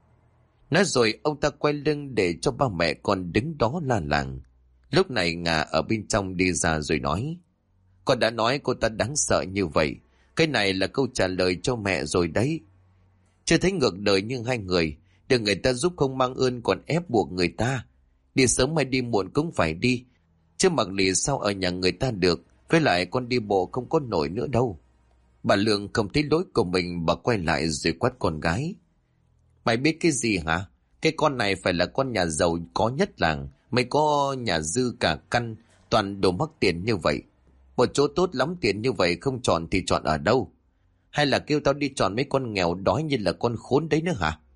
Nói rồi ông ta quay lưng để cho ba mẹ con đứng đó la làng. Lúc này Ngà ở bên trong đi ra rồi nói. Con đã nói cô ta đáng sợ như vậy. Cái này là câu trả lời cho mẹ rồi đấy. Chưa thấy ngược đời nhưng hai người, được người ta giúp không mang ơn còn ép buộc người ta. Đi sớm hay đi muộn cũng phải đi. Chứ mặc lì sao ở nhà người ta được. Với lại con đi bộ không có nổi nữa đâu. Bà Lương không thấy lỗi của mình, bà quay lại rồi quát con gái. Mày biết cái gì hả? Cái con này phải là con nhà giàu có nhất làng. Mày có nhà dư cả căn, toàn đồ mắc tiền như vậy. Một chỗ tốt lắm tiền như vậy không chọn thì chọn ở đâu? Hay là kêu tao đi chọn mấy con nghèo đói như là con khốn đấy nữa hả?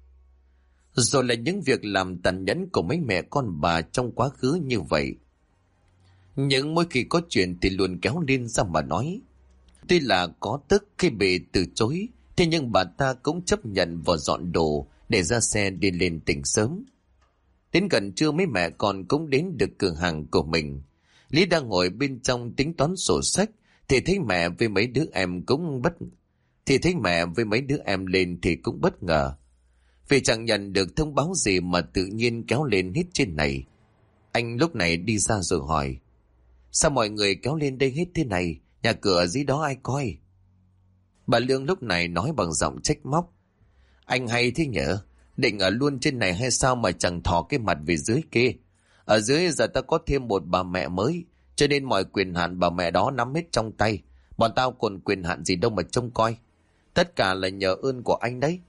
Rồi là những việc làm tàn nhẫn của mấy mẹ con bà trong quá khứ như vậy. Nhưng mỗi khi có chuyện thì luôn kéo lên ra mà nói. Tuy là có tức khi bị từ chối, thế nhưng bà ta cũng chấp nhận và dọn đồ để ra xe đi lên tỉnh sớm. Đến gần trưa mấy mẹ con cũng đến được cửa hàng của mình. Lý đang ngồi bên trong tính toán sổ sách thì thấy mẹ với mấy đứa em lên thì cũng bất ngờ. Vì chẳng nhận được thông báo gì mà tự nhiên kéo lên hết trên này. Anh lúc này đi ra rồi hỏi: sao mọi người kéo lên đây hết thế này? Nhà cửa ở dưới đó ai coi? Bà Lương lúc này nói bằng giọng trách móc: anh hay thế nhở, định ở luôn trên này hay sao mà chẳng thò cái mặt về dưới kia? Ở dưới giờ ta có thêm một bà mẹ mới, cho nên mọi quyền hạn bà mẹ đó nắm hết trong tay. Bọn tao còn quyền hạn gì đâu mà trông coi. Tất cả là nhờ ơn của anh đấy.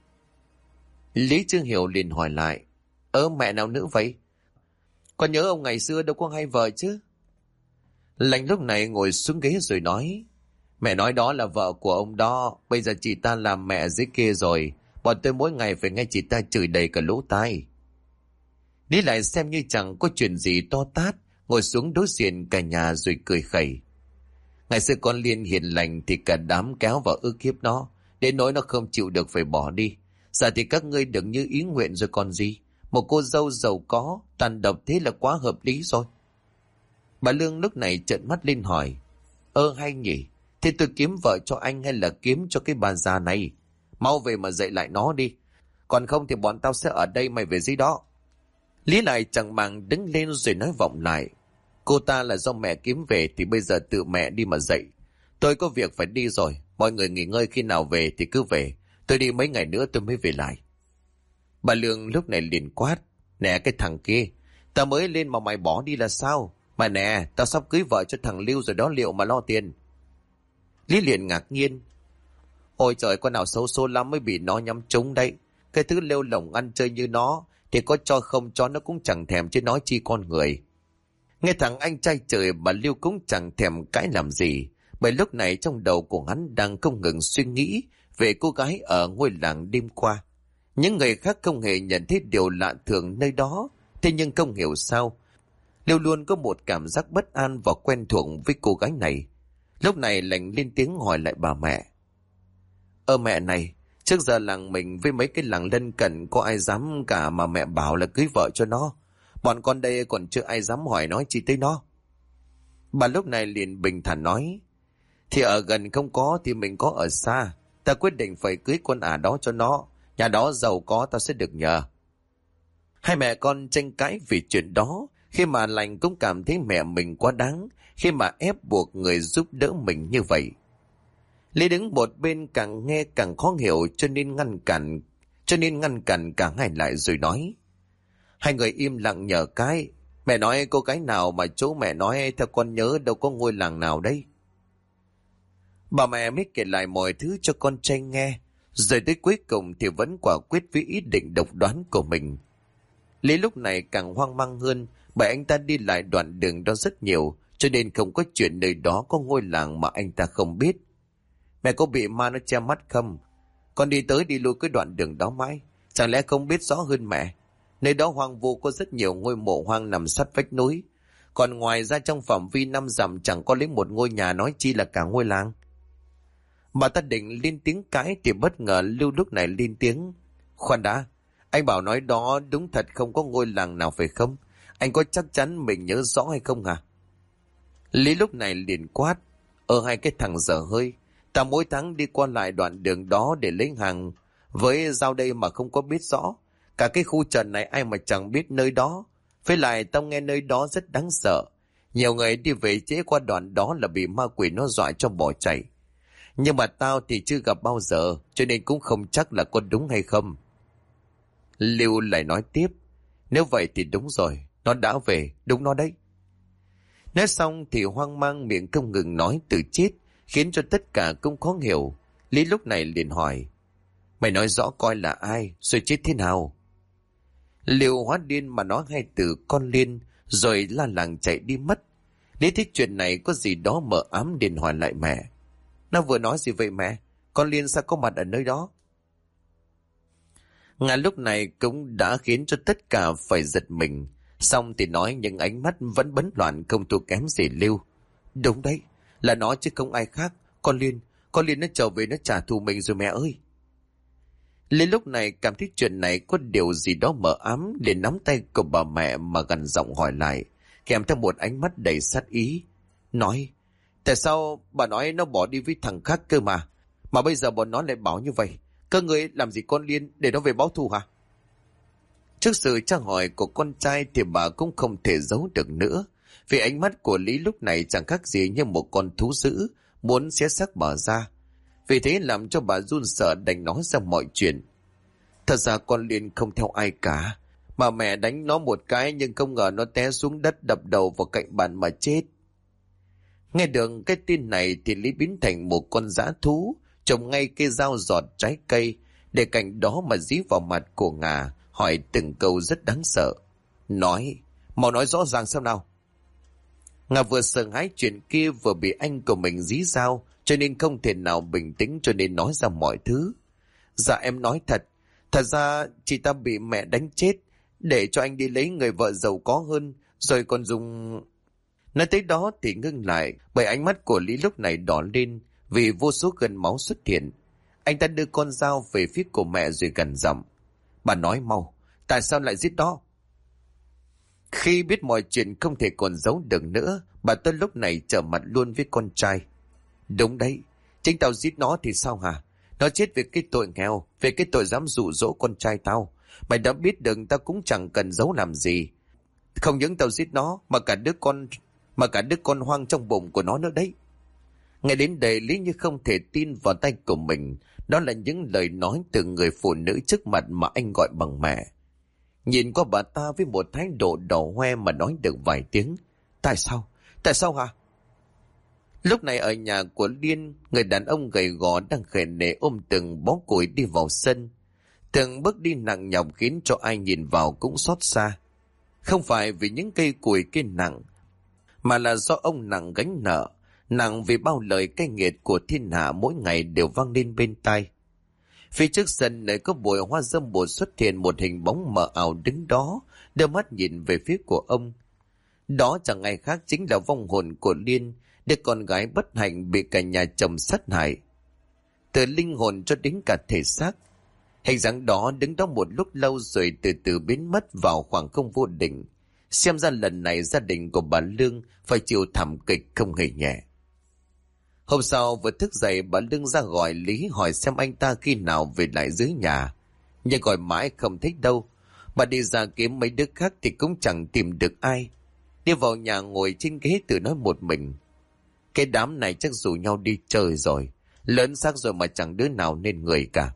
Lý Chưa Hiểu liền hỏi lại: mẹ nào nữa vậy? Con nhớ ông ngày xưa đâu có hai vợ chứ? Lành lúc này ngồi xuống ghế rồi nói: mẹ nói đó là vợ của ông đó. Bây giờ chị ta làm mẹ dưới kia rồi. Bọn tôi mỗi ngày phải nghe chị ta chửi đầy cả lỗ tai. Lý lại xem như chẳng có chuyện gì to tát, ngồi xuống đối diện cả nhà rồi cười khẩy. Ngày xưa con Liên hiền lành thì cả đám kéo vào ức hiếp nó, đến nỗi nó không chịu được phải bỏ đi. Giờ thì các ngươi được như ý nguyện rồi còn gì. Một cô dâu giàu có, tàn độc thế là quá hợp lý rồi. Bà Lương lúc này trợn mắt lên hỏi: hay nhỉ, thế tôi kiếm vợ cho anh hay là kiếm cho cái bà già này? Mau về mà dạy lại nó đi, còn không thì bọn tao sẽ ở đây, mày về dưới đó. Lý lại chẳng màng đứng lên rồi nói vọng lại: cô ta là do mẹ kiếm về thì bây giờ tự mẹ đi mà dạy. Tôi có việc phải đi rồi, mọi người nghỉ ngơi, khi nào về thì cứ về. Tôi đi mấy ngày nữa tôi mới về lại. Bà Lương lúc này liền quát: nè cái thằng kia, tao mới lên mà mày bỏ đi là sao? Mà nè, tao sắp cưới vợ cho thằng Lưu rồi đó, liệu mà lo tiền? Lý liền ngạc nhiên: ôi trời, con nào xấu số lắm mới bị nó nhắm trúng đấy. Cái thứ lêu lổng ăn chơi như nó thì có cho không cho nó cũng chẳng thèm, chứ nói chi con người. Nghe thằng anh trai trời, bà Lưu cũng chẳng thèm cãi làm gì, bởi lúc này trong đầu của hắn đang không ngừng suy nghĩ về cô gái ở ngôi làng đêm qua. Những người khác không hề nhận thấy điều lạ thường nơi đó, thế nhưng không hiểu sao Lưu luôn có một cảm giác bất an và quen thuộc với cô gái này. Lúc này lành lên tiếng hỏi lại bà mẹ: mẹ này, trước giờ làng mình với mấy cái làng lân cận có ai dám cả mà mẹ bảo là cưới vợ cho nó. Bọn con đây còn chưa ai dám hỏi nói chi tới nó. Bà lúc này liền bình thản nói: thì ở gần không có thì mình có ở xa. Ta quyết định phải cưới con ả đó cho nó. Nhà đó giàu có ta sẽ được nhờ. Hai mẹ con tranh cãi vì chuyện đó, khi mà lành cũng cảm thấy mẹ mình quá đáng khi mà ép buộc người giúp đỡ mình như vậy. Lý đứng một bên càng nghe càng khó hiểu, cho nên ngăn cản cả hai lại rồi nói: hai người im lặng nhờ cái. Mẹ nói cô gái nào mà chỗ mẹ nói theo con nhớ đâu có ngôi làng nào đấy. Bà mẹ mới kể lại mọi thứ cho con trai nghe, rồi tới cuối cùng thì vẫn quả quyết với ý định độc đoán của mình. Lý lúc này càng hoang mang hơn, bởi anh ta đi lại đoạn đường đó rất nhiều, cho nên không có chuyện nơi đó có ngôi làng mà anh ta không biết. Mẹ có bị ma nó che mắt không? Con đi tới đi lui cái đoạn đường đó mãi, chẳng lẽ không biết rõ hơn mẹ? Nơi đó hoang vu, có rất nhiều ngôi mộ hoang nằm sát vách núi. Còn ngoài ra trong phạm vi 5 dặm chẳng có lấy một ngôi nhà, nói chi là cả ngôi làng. Bà ta định lên tiếng cãi thì bất ngờ Lưu lúc này lên tiếng: khoan đã, anh bảo nói đó đúng thật không có ngôi làng nào phải không? Anh có chắc chắn mình nhớ rõ hay không hả? Lý lúc này liền quát: hai cái thằng dở hơi, ta mỗi tháng đi qua lại đoạn đường đó để lấy hàng với giao đây mà không có biết rõ. Cả cái khu trần này ai mà chẳng biết nơi đó. Với lại tao nghe nơi đó rất đáng sợ. Nhiều người đi về trễ qua đoạn đó là bị ma quỷ nó dọa cho bỏ chạy. Nhưng mà tao thì chưa gặp bao giờ, cho nên cũng không chắc là có đúng hay không. Lưu lại nói tiếp: nếu vậy thì đúng rồi, nó đã về, đúng nó đấy. Nói xong thì hoang mang miệng không ngừng nói từ chết, khiến cho tất cả cũng khó hiểu. Lý lúc này liền hỏi: mày nói rõ coi là ai, rồi chết thế nào? Lưu hóa điên mà nói hai từ con Liên, rồi la làng chạy đi mất. Lý thích chuyện này có gì đó mờ ám, liền hỏi lại mẹ: nó vừa nói gì vậy mẹ? Con Liên sao có mặt ở nơi đó? Ngài lúc này cũng đã khiến cho tất cả phải giật mình. Xong thì nói những ánh mắt vẫn bấn loạn không thua kém gì Lưu. Đúng đấy, là nó chứ không ai khác. Con Liên nó trở về, nó trả thù mình rồi mẹ ơi. Liên lúc này cảm thấy chuyện này có điều gì đó mờ ám, liền nắm tay của bà mẹ mà gằn giọng hỏi lại, kèm theo một ánh mắt đầy sát ý. Nói: tại sao bà nói nó bỏ đi với thằng khác cơ mà bây giờ bọn nó lại bảo như vậy? Các người làm gì con Liên để nó về báo thù hả? Trước sự tra hỏi của con trai thì bà cũng không thể giấu được nữa, vì ánh mắt của Lý lúc này chẳng khác gì như một con thú dữ muốn xé xác bà ra. Vì thế làm cho bà run sợ đành nói ra mọi chuyện. Thật ra con Liên không theo ai cả, mà mẹ đánh nó một cái nhưng không ngờ nó té xuống đất đập đầu vào cạnh bàn mà chết. Nghe được cái tin này thì Lý biến thành một con dã thú, trồng ngay cây dao giọt trái cây để cạnh đó mà dí vào mặt của Ngà, hỏi từng câu rất đáng sợ. Nói, mau nói rõ ràng xem nào. Ngà vừa sợ hãi chuyện kia vừa bị anh của mình dí dao, cho nên không thể nào bình tĩnh, cho nên nói ra mọi thứ. Dạ em nói thật, thật ra chị ta bị mẹ đánh chết để cho anh đi lấy người vợ giàu có hơn, rồi còn dùng... Nói tới đó thì ngưng lại, bởi ánh mắt của Lý lúc này đỏ lên vì vô số gân máu xuất hiện. Anh ta đưa con dao về phía của mẹ rồi gần giọng. Bà nói mau, tại sao lại giết đó? Khi biết mọi chuyện không thể còn giấu được nữa, bà Tân lúc này trở mặt luôn với con trai. Đúng đấy, chính tao giết nó thì sao hả? Nó chết vì cái tội nghèo, vì cái tội dám dụ dỗ con trai tao. Mày đã biết được tao cũng chẳng cần giấu làm gì. Không những tao giết nó mà cả đứa con hoang trong bụng của nó nữa đấy. Nghe đến đây Lý như không thể tin vào tay của mình. Đó là những lời nói từ người phụ nữ trước mặt mà anh gọi bằng mẹ. Nhìn qua bà ta với một thái độ đỏ hoe mà nói được vài tiếng. Tại sao? Tại sao hả? Lúc này ở nhà của Liên, người đàn ông gầy gò đang khề nề ôm từng bó củi đi vào sân. Từng bước đi nặng nhọc khiến cho ai nhìn vào cũng xót xa. Không phải vì những cây củi kia nặng, mà là do ông nặng gánh nợ, nặng vì bao lời cay nghiệt của thiên hạ mỗi ngày đều vang lên bên tai. Phía trước sân nơi có bụi hoa dâm bụt xuất hiện một hình bóng mờ ảo đứng đó, đưa mắt nhìn về phía của ông. Đó chẳng ai khác chính là vong hồn của Liên, đứa con gái bất hạnh bị cả nhà chồng sát hại. Từ linh hồn cho đến cả thể xác, hình dáng đó đứng đó một lúc lâu rồi từ từ biến mất vào khoảng không vô định. Xem ra lần này gia đình của bà Lương phải chịu thảm kịch không hề nhẹ. Hôm sau vừa thức dậy, bà Lương ra gọi Lý hỏi xem anh ta khi nào về lại dưới nhà. Nhưng gọi mãi không thấy đâu. Bà đi ra kiếm mấy đứa khác thì cũng chẳng tìm được ai. Đi vào nhà ngồi trên ghế tự nói một mình. Cái đám này chắc rủ nhau đi chơi rồi. Lớn xác rồi mà chẳng đứa nào nên người cả.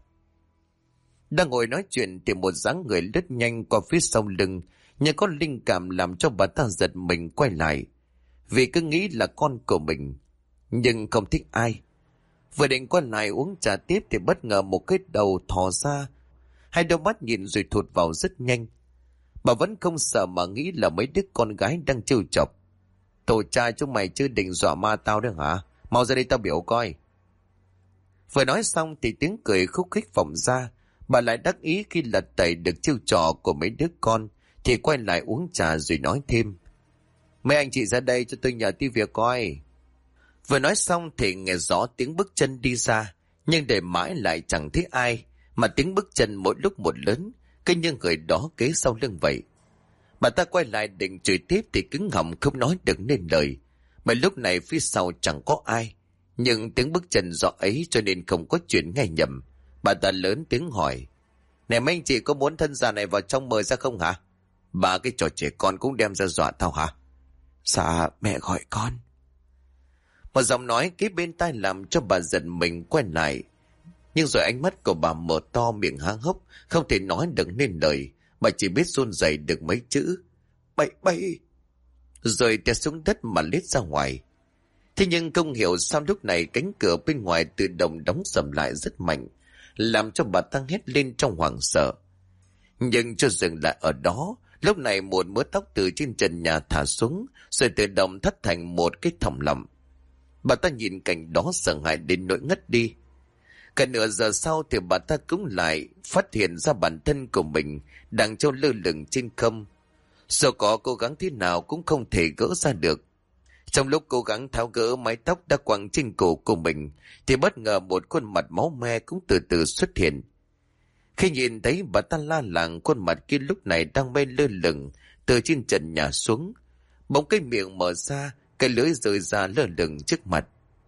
Đang ngồi nói chuyện thì một dáng người lướt nhanh qua phía sau lưng, nhưng có linh cảm làm cho bà ta giật mình quay lại. Vì cứ nghĩ là con của mình, nhưng không thích ai. Vừa định quay lại uống trà tiếp thì bất ngờ một cái đầu thò ra, hai đôi mắt nhìn rồi thụt vào rất nhanh. Bà vẫn không sợ mà nghĩ là mấy đứa con gái đang trêu chọc. Tổ cha chúng mày chưa định dọa ma tao đấy hả? Mau ra đây tao biểu coi. Vừa nói xong thì tiếng cười khúc khích vọng ra. Bà lại đắc ý khi lật tẩy được chiêu trò của mấy đứa con, thì quay lại uống trà rồi nói thêm. Mấy anh chị ra đây cho tôi nhờ tí việc coi. Vừa nói xong thì nghe rõ tiếng bước chân đi ra, nhưng để mãi lại chẳng thấy ai, mà tiếng bước chân mỗi lúc một lớn, cứ như người đó kế sau lưng vậy. Bà ta quay lại định chửi tiếp thì cứng họng không nói được nên lời, mà lúc này phía sau chẳng có ai, nhưng tiếng bước chân rõ ấy cho nên không có chuyện nghe nhầm. Bà ta lớn tiếng hỏi. Này mấy anh chị có muốn thân già này vào trong mời ra không hả? Bà cái trò trẻ con cũng đem ra dọa tao hả? Dạ mẹ gọi con. Một giọng nói kế bên tai làm cho bà giật mình quay lại. Nhưng rồi ánh mắt của bà mở to, miệng há hốc, không thể nói được nên lời. Bà chỉ biết run rẩy được mấy chữ. Bậy. Rồi té xuống đất mà lết ra ngoài. Thế nhưng không hiểu sao lúc này cánh cửa bên ngoài tự động đóng sầm lại rất mạnh, làm cho bà ta hét lên trong hoảng sợ. Nhưng cho dừng lại ở đó, lúc này một mớ tóc từ trên trần nhà thả xuống, rồi tự động thất thành một cái thòng lọng. Bà ta nhìn cảnh đó sợ hãi đến nỗi ngất đi. Cả nửa giờ sau thì bà ta cũng lại phát hiện ra bản thân của mình đang treo lơ lửng trên không. Dù có cố gắng thế nào cũng không thể gỡ ra được. Trong lúc cố gắng tháo gỡ mái tóc đã quàng trên cổ của mình, thì bất ngờ một khuôn mặt máu me cũng từ từ xuất hiện. Khi nhìn thấy bà ta la làng, khuôn mặt kia lúc này đang bay lơ lửng từ trên trần nhà xuống. Bỗng cái miệng mở ra, cái lưỡi rời ra lơ lửng trước mặt.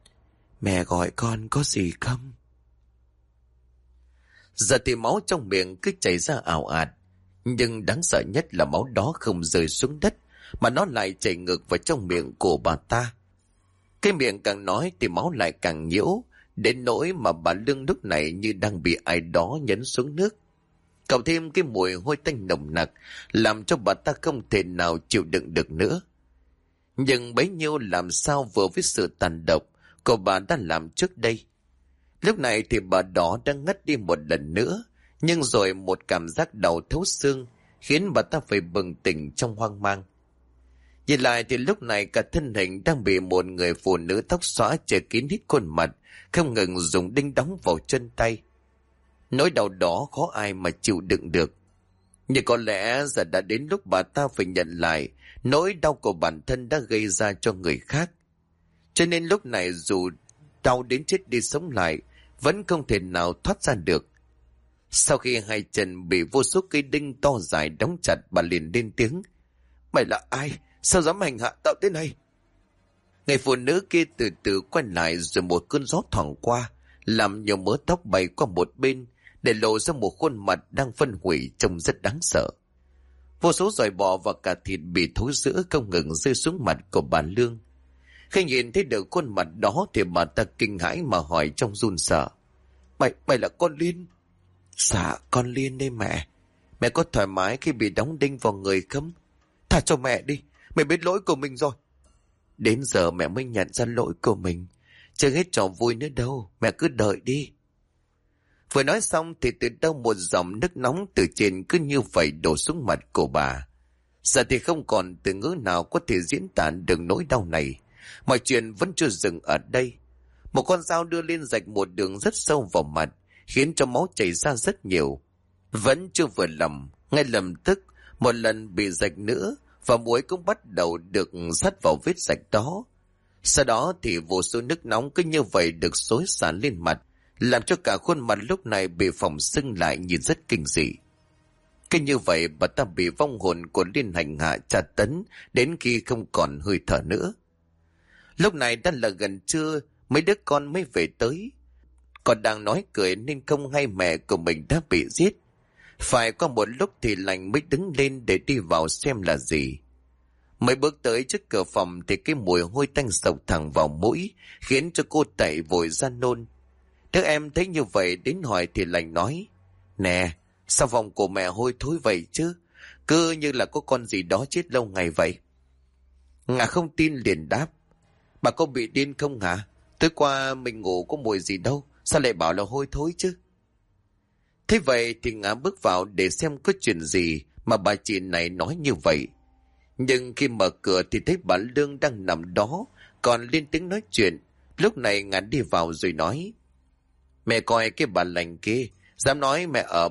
Mẹ gọi con có gì không? Giờ thì máu trong miệng cứ chảy ra ảo ạt. Nhưng đáng sợ nhất là máu đó không rơi xuống đất, mà nó lại chảy ngược vào trong miệng của bà ta. Cái miệng càng nói thì máu lại càng nhiễu, đến nỗi mà bà Lương lúc này như đang bị ai đó nhấn xuống nước. Cộng thêm cái mùi hôi tanh nồng nặc, làm cho bà ta không thể nào chịu đựng được nữa. Nhưng bấy nhiêu làm sao vừa với sự tàn độc của bà đã làm trước đây. Lúc này thì bà đó đang ngất đi một lần nữa, nhưng rồi một cảm giác đau thấu xương khiến bà ta phải bừng tỉnh trong hoang mang. Nhìn lại thì lúc này cả thân hình đang bị một người phụ nữ tóc xõa che kín hết khuôn mặt, không ngừng dùng đinh đóng vào chân tay. Nỗi đau đó khó ai mà chịu đựng được. Nhưng có lẽ giờ đã đến lúc bà ta phải nhận lại nỗi đau của bản thân đã gây ra cho người khác. Cho nên lúc này dù đau đến chết đi sống lại, vẫn không thể nào thoát ra được. Sau khi hai chân bị vô số cây đinh to dài đóng chặt, bà liền lên tiếng: "Mày là ai? Sao dám hành hạ tao thế này?" Người phụ nữ kia từ từ quay lại, rồi một cơn gió thoảng qua, làm nhiều mớ tóc bay qua một bên, để lộ ra một khuôn mặt đang phân hủy trông rất đáng sợ. Vô số giòi bọ và cả thịt bị thối rữa không ngừng rơi xuống mặt của bà Lương. Khi nhìn thấy được khuôn mặt đó thì bà ta kinh hãi mà hỏi trong run sợ: Mày là con Liên?" "Dạ con Liên đây mẹ. Mẹ có thoải mái khi bị đóng đinh vào người không? Thả cho mẹ đi, mẹ biết lỗi của mình rồi." "Đến giờ mẹ mới nhận ra lỗi của mình. Chưa hết trò vui nữa đâu, mẹ cứ đợi đi." Vừa nói xong thì từ đâu một dòng nước nóng từ trên cứ như vậy đổ xuống mặt của bà. Giờ thì không còn từ ngữ nào có thể diễn tả được nỗi đau này. Mọi chuyện vẫn chưa dừng ở đây. Một con dao đưa lên rạch một đường rất sâu vào mặt, khiến cho máu chảy ra rất nhiều. Vẫn chưa vừa lòng, ngay lập tức một lần bị rạch nữa, và muối cũng bắt đầu được dắt vào vết rạch đó. Sau đó thì vô số nước nóng cứ như vậy được xối xả lên mặt, làm cho cả khuôn mặt lúc này bị phồng sưng lại nhìn rất kinh dị. Cứ như vậy bà ta bị vong hồn của Liên hành hạ tra tấn đến khi không còn hơi thở nữa. Lúc này đã là gần trưa, mấy đứa con mới về tới. Còn đang nói cười nên không hay mẹ của mình đã bị giết. Phải qua một lúc thì lành mới đứng lên để đi vào xem là gì. Mới bước tới trước cửa phòng thì cái mùi hôi tanh sộc thẳng vào mũi, khiến cho cô Tẩy vội ra nôn. Đứa em thấy như vậy đến hỏi thì lành nói: "Nè, sao phòng của mẹ hôi thối vậy chứ? Cứ như là có con gì đó chết lâu ngày vậy." Ngà không tin liền đáp: "Bà có bị điên không hả? Tối qua mình ngủ có mùi gì đâu, sao lại bảo là hôi thối chứ?" Thế vậy thì Ngà bước vào để xem có chuyện gì mà bà chị này nói như vậy. Nhưng khi mở cửa thì thấy bà Lương đang nằm đó, còn lên tiếng nói chuyện. Lúc này Ngà đi vào rồi nói: "Mẹ coi cái bà lành kia, dám nói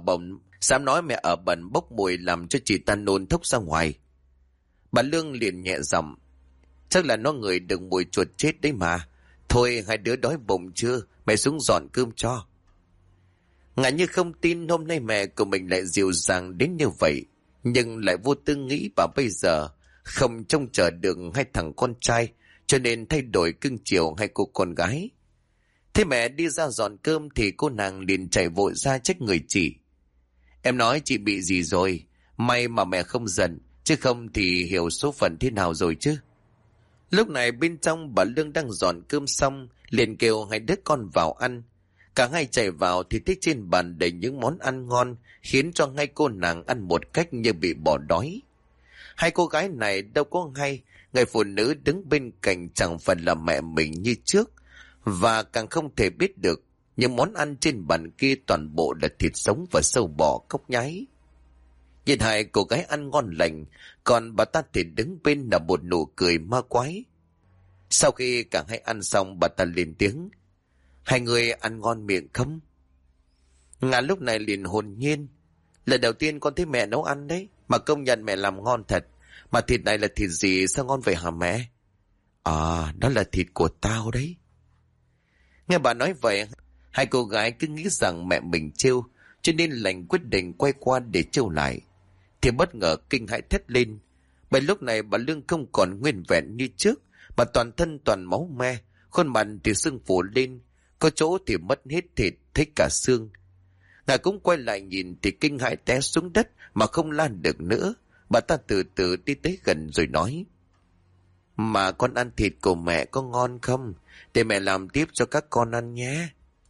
mẹ ở bẩn bốc mùi làm cho chị ta nôn thốc ra ngoài." Bà Lương liền nhẹ giọng: "Chắc là nó ngửi được mùi chuột chết đấy mà. Thôi hai đứa đói bụng chưa, mẹ xuống dọn cơm cho." Ngà như không tin hôm nay mẹ của mình lại dịu dàng đến như vậy, nhưng lại vô tư nghĩ bà bây giờ không trông chờ được hai thằng con trai, cho nên thay đổi cưng chiều hai cô con gái. Thế mẹ đi ra dọn cơm thì cô nàng liền chạy vội ra trách người chị: "Em nói chị bị gì rồi? May mà mẹ không giận, chứ không thì hiểu số phận thế nào rồi chứ." Lúc này bên trong bà Lương đang dọn cơm xong, liền kêu hai đứa con vào ăn. Cả hai chạy vào thì thấy trên bàn đầy những món ăn ngon, khiến cho hai cô nàng ăn một cách như bị bỏ đói. Hai cô gái này đâu có hay, người phụ nữ đứng bên cạnh chẳng phải là mẹ mình như trước, và càng không thể biết được những món ăn trên bàn kia toàn bộ là thịt sống và sâu bò cốc nhái. Nhìn hai cô gái ăn ngon lành, còn bà ta thì đứng bên là một nụ cười ma quái. Sau khi cả hai ăn xong, bà ta lên tiếng: "Hai người ăn ngon miệng không?" Ngà lúc này liền hồn nhiên: "Lần đầu tiên con thấy mẹ nấu ăn đấy, mà công nhận mẹ làm ngon thật. Mà thịt này là thịt gì sao ngon vậy hả mẹ?" "À, đó là thịt của tao đấy." Nghe bà nói vậy, hai cô gái cứ nghĩ rằng mẹ mình trêu, cho nên lành quyết định quay qua để trêu lại. Thì bất ngờ kinh hãi thét lên, bởi lúc này bà Lương không còn nguyên vẹn như trước, mà toàn thân toàn máu me, khuôn mặt thì sưng phù lên, có chỗ thì mất hết thịt, thấy cả xương. Ngài cũng quay lại nhìn thì kinh hãi té xuống đất mà không lan được nữa. Bà ta từ từ đi tới gần rồi nói: Mà con ăn thịt của mẹ có ngon không? Để mẹ làm tiếp cho các con ăn nhé.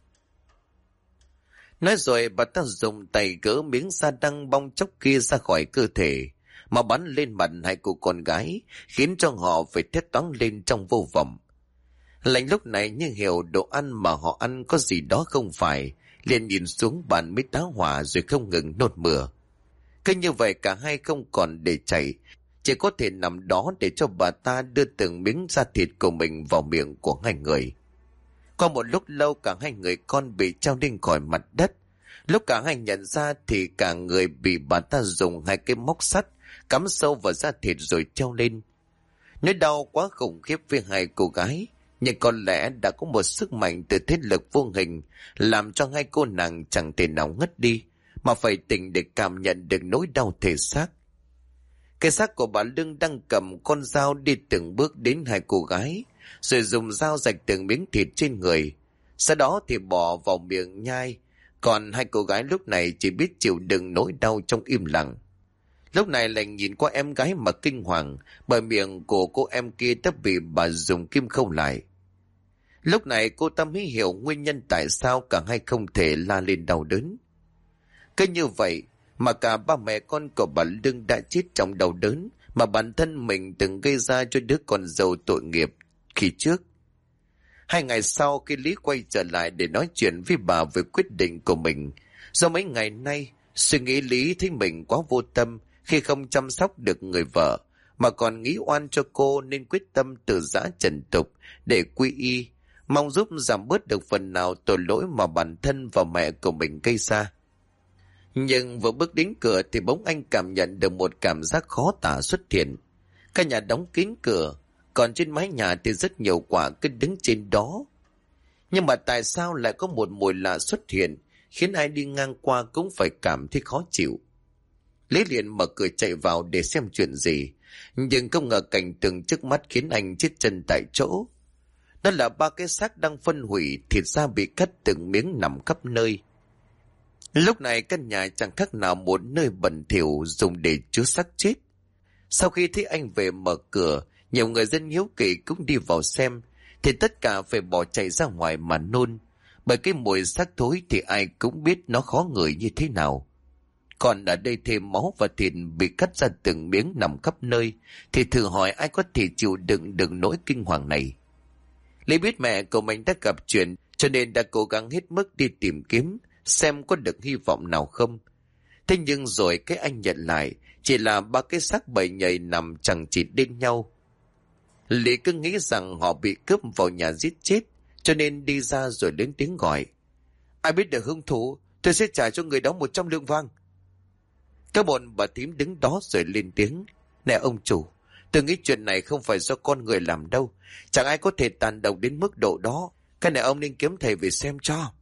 Nói rồi bà ta dùng tay gỡ miếng da đăng bong chóc kia ra khỏi cơ thể, mà bắn lên mặt hai cô con gái, khiến cho họ phải thét toáng lên trong vô vọng. Lành lúc này như hiểu đồ ăn mà họ ăn có gì đó không phải, liền nhìn xuống bàn mới tá hỏa rồi không ngừng nôn mửa. Cứ như vậy cả hai không còn để chạy, chỉ có thể nằm đó để cho bà ta đưa từng miếng da thịt của mình vào miệng của hai người. Qua một lúc lâu cả hai người con bị treo lên khỏi mặt đất. Lúc cả hai nhận ra thì cả người bị bà ta dùng hai cái móc sắt cắm sâu vào da thịt rồi treo lên. Nỗi đau quá khủng khiếp với hai cô gái, nhưng có lẽ đã có một sức mạnh từ thế lực vô hình làm cho hai cô nàng chẳng thể nào ngất đi, mà phải tỉnh để cảm nhận được nỗi đau thể xác. Cái xác của bà Lương đang cầm con dao đi từng bước đến hai cô gái, rồi dùng dao rạch từng miếng thịt trên người, sau đó thì bỏ vào miệng nhai. Còn hai cô gái lúc này chỉ biết chịu đựng nỗi đau trong im lặng. Lúc này Lành nhìn qua em gái mà kinh hoàng, bởi miệng của cô em kia đã bị bà dùng kim khâu lại. Lúc này cô ta mới hiểu nguyên nhân tại sao cả hai không thể la lên đau đớn. Cứ như vậy mà cả ba mẹ con của bà Lương đã chết trong đau đớn mà bản thân mình từng gây ra cho đứa con dâu tội nghiệp khi trước. 2 ngày sau khi Lý quay trở lại để nói chuyện với bà về quyết định của mình, do mấy ngày nay suy nghĩ Lý thấy mình quá vô tâm khi không chăm sóc được người vợ, mà còn nghĩ oan cho cô, nên quyết tâm từ giã trần tục để quy y, mong giúp giảm bớt được phần nào tội lỗi mà bản thân và mẹ của mình gây ra. Nhưng vừa bước đến cửa thì bỗng anh cảm nhận được một cảm giác khó tả xuất hiện. Căn nhà đóng kín cửa, còn trên mái nhà thì rất nhiều quả cứ đứng trên đó. Nhưng mà tại sao lại có một mùi lạ xuất hiện, khiến ai đi ngang qua cũng phải cảm thấy khó chịu. Lý liền mở cửa chạy vào để xem chuyện gì, nhưng không ngờ cảnh tượng trước mắt khiến anh chết chân tại chỗ. Đó là 3 cái xác đang phân hủy, thịt da bị cắt từng miếng nằm khắp nơi. Lúc này căn nhà chẳng khác nào một nơi bẩn thỉu dùng để chứa xác chết. Sau khi thấy anh về mở cửa, nhiều người dân hiếu kỳ cũng đi vào xem, thì tất cả phải bỏ chạy ra ngoài mà nôn, bởi cái mùi xác thối thì ai cũng biết nó khó ngửi như thế nào. Còn ở đây thêm máu và thịt bị cắt ra từng miếng nằm khắp nơi, thì thử hỏi ai có thể chịu đựng được nỗi kinh hoàng này. Lý biết mẹ của mình đã gặp chuyện, cho nên đã cố gắng hết mức đi tìm kiếm xem có được hy vọng nào không. Thế nhưng rồi cái anh nhận lại chỉ là 3 cái xác bầy nhầy nằm chằng chịt bên nhau. Lý cứ nghĩ rằng họ bị cướp vào nhà giết chết, cho nên đi ra rồi lớn tiếng gọi: Ai biết được hung thủ, tôi sẽ trả cho người đó 100 lượng vàng. Các bọn bà thím đứng đó rồi lên tiếng: Nè ông chủ, tôi nghĩ chuyện này không phải do con người làm đâu, chẳng ai có thể tàn độc đến mức độ đó. Cái này ông nên kiếm thầy về xem cho.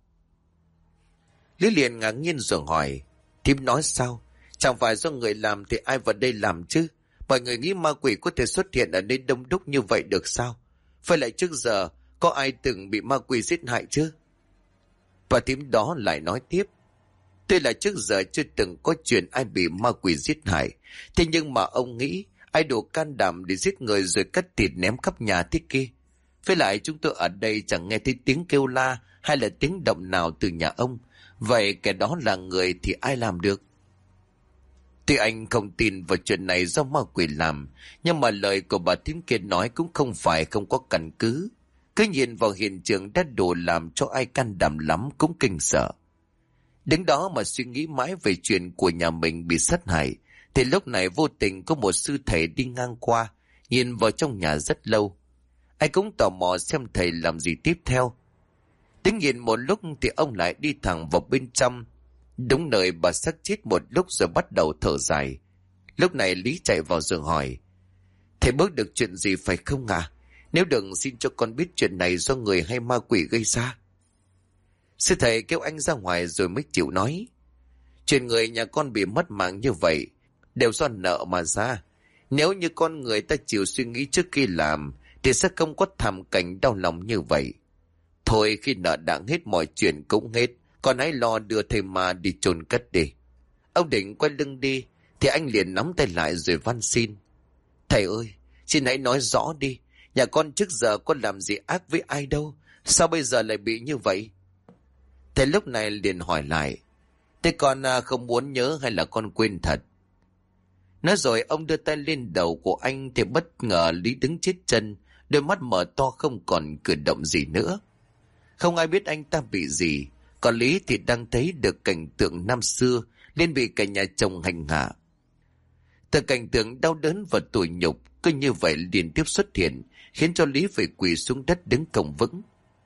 Lý liền ngạc nhiên rồi hỏi: Thím nói sao? Chẳng phải do người làm thì ai vào đây làm chứ? Mọi người nghĩ ma quỷ có thể xuất hiện ở nơi đông đúc như vậy được sao? Phải lại trước giờ có ai từng bị ma quỷ giết hại chứ? Và thím đó lại nói tiếp: Tuy là trước giờ chưa từng có chuyện ai bị ma quỷ giết hại, thế nhưng mà ông nghĩ ai đủ can đảm để giết người rồi cắt thịt ném khắp nhà thế kia? Với lại chúng tôi ở đây chẳng nghe thấy tiếng kêu la hay là tiếng động nào từ nhà ông. Vậy kẻ đó là người thì ai làm được? Tuy anh không tin vào chuyện này do ma quỷ làm, nhưng mà lời của bà thím kia nói cũng không phải không có căn cứ. Cứ nhìn vào hiện trường đã đủ làm cho ai can đảm lắm cũng kinh sợ. Đứng đó mà suy nghĩ mãi về chuyện của nhà mình bị sát hại, thì lúc này vô tình có một sư thầy đi ngang qua, nhìn vào trong nhà rất lâu. Ai cũng tò mò xem thầy làm gì tiếp theo. Đứng nhìn một lúc thì ông lại đi thẳng vào bên trong, đúng nơi bà xác chết một lúc rồi bắt đầu thở dài. Lúc này Lý chạy vào giường hỏi: Thầy bước được chuyện gì phải không ạ? Nếu được xin cho con biết chuyện này do người hay ma quỷ gây ra. Sư thầy kêu anh ra ngoài rồi mới chịu nói: Chuyện người nhà con bị mất mạng như vậy đều do nợ mà ra. Nếu như con người ta chịu suy nghĩ trước khi làm thì sẽ không có thảm cảnh đau lòng như vậy. Thôi khi nợ đã hết mọi chuyện cũng hết, Con hãy lo đưa thầy Ma đi chôn cất đi. Ông định quay lưng đi thì anh liền nắm tay lại rồi van xin. Thầy ơi, xin hãy nói rõ đi. Nhà con trước giờ con làm gì ác với ai đâu, sao bây giờ lại bị như vậy? Thầy lúc này liền hỏi lại. Thế con không muốn nhớ hay là con quên thật? Nói rồi ông đưa tay lên đầu của anh thì bất ngờ Lý đứng chết chân, đôi mắt mở to không còn cử động gì nữa. Không ai biết anh ta bị gì, còn Lý thì đang thấy được cảnh tượng năm xưa nên bị cả nhà chồng hành hạ. Từ cảnh tượng đau đớn và tủi nhục cứ như vậy liên tiếp xuất hiện, khiến cho Lý phải quỳ xuống đất đứng cổng vững.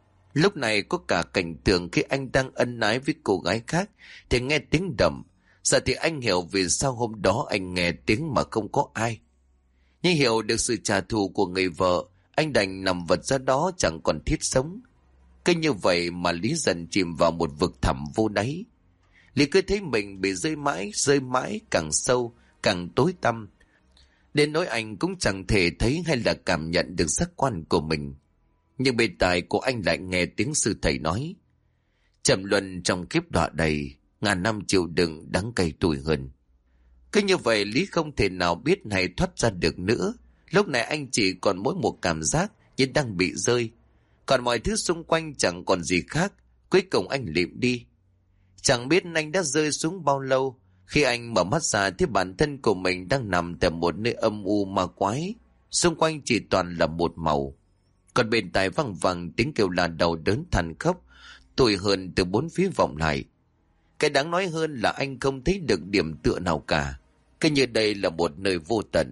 Lúc này có cả cảnh tượng khi anh đang ân ái với cô gái khác thì nghe tiếng đầm. Giờ thì anh hiểu vì sao hôm đó anh nghe tiếng mà không có ai. Nhưng hiểu được sự trả thù của người vợ, anh đành nằm vật ra đó chẳng còn thiết sống. Cứ như vậy mà Lý dần chìm vào một vực thẳm vô đáy. Lý cứ thấy mình bị rơi mãi càng sâu, càng tối tăm. Đến nỗi anh cũng chẳng thể thấy hay là cảm nhận được giác quan của mình. Nhưng bên tai của anh lại nghe tiếng sư thầy nói: trầm luân trong kiếp đọa đầy, ngàn năm chịu đựng đắng cay tủi hơn. Cứ như vậy Lý không thể nào biết hay thoát ra được nữa. Lúc này anh chỉ còn mỗi một cảm giác như đang bị rơi. Còn mọi thứ xung quanh chẳng còn gì khác. Cuối cùng anh lịm đi. Chẳng biết anh đã rơi xuống bao lâu. Khi anh mở mắt ra thì bản thân của mình đang nằm tại một nơi âm u ma quái. Xung quanh chỉ toàn là một màu. Còn bên tai văng vẳng tiếng kêu la đau đớn than khóc, tủi hờn từ bốn phía vọng lại. Cái đáng nói hơn là anh không thấy được điểm tựa nào cả. Cứ như đây là một nơi vô tận.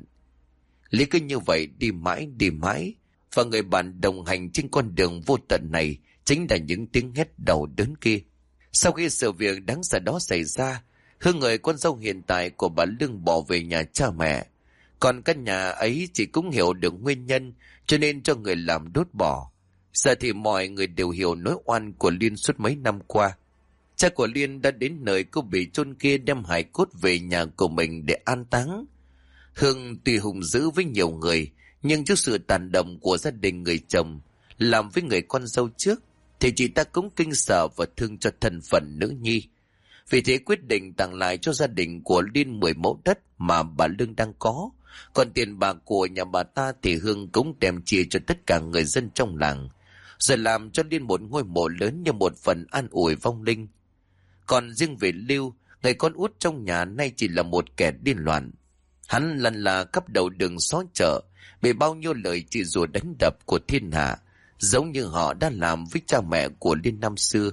Lý cứ như vậy đi mãi, và người bạn đồng hành trên con đường vô tận này chính là những tiếng hét đau đớn kia. Sau khi sự việc đáng sợ đó xảy ra, Hương người con dâu hiện tại của bà Lương bỏ về nhà cha mẹ. Còn căn nhà ấy chỉ cũng hiểu được nguyên nhân cho nên cho người làm đốt bỏ. Giờ thì mọi người đều hiểu nỗi oan của Liên suốt mấy năm qua. Cha của Liên đã đến nơi cô bị chôn kia đem hài cốt về nhà của mình để an táng. Hương tuy hùng dữ với nhiều người, nhưng trước sự tàn động của gia đình người chồng làm với người con dâu trước, thì chị ta cũng kinh sợ và thương cho thân phận nữ nhi. Vì thế quyết định tặng lại cho gia đình của Liên 10 mẫu đất mà bà Lương đang có. Còn tiền bạc của nhà bà ta thì Hương cũng đem chia cho tất cả người dân trong làng, rồi làm cho Liên một ngôi mộ lớn như một phần an ủi vong linh. Còn riêng về Lưu, người con út trong nhà nay chỉ là một kẻ điên loạn. Hắn lần là khắp đầu đường xó chợ, bị bao nhiêu lời chỉ rủa đánh đập của thiên hạ, giống như họ đã làm với cha mẹ của Liên năm xưa.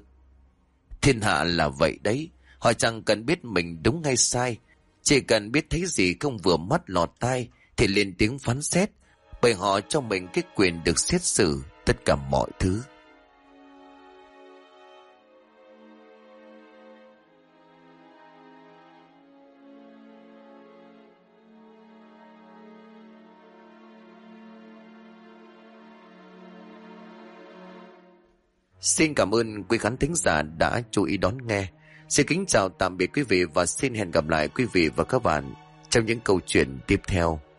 Thiên hạ là vậy đấy, họ chẳng cần biết mình đúng hay sai, chỉ cần biết thấy gì không vừa mắt lọt tai thì lên tiếng phán xét, bởi họ cho mình cái quyền được xét xử tất cả mọi thứ. Xin cảm ơn quý khán thính giả đã chú ý đón nghe. Xin kính chào tạm biệt quý vị và xin hẹn gặp lại quý vị và các bạn trong những câu chuyện tiếp theo.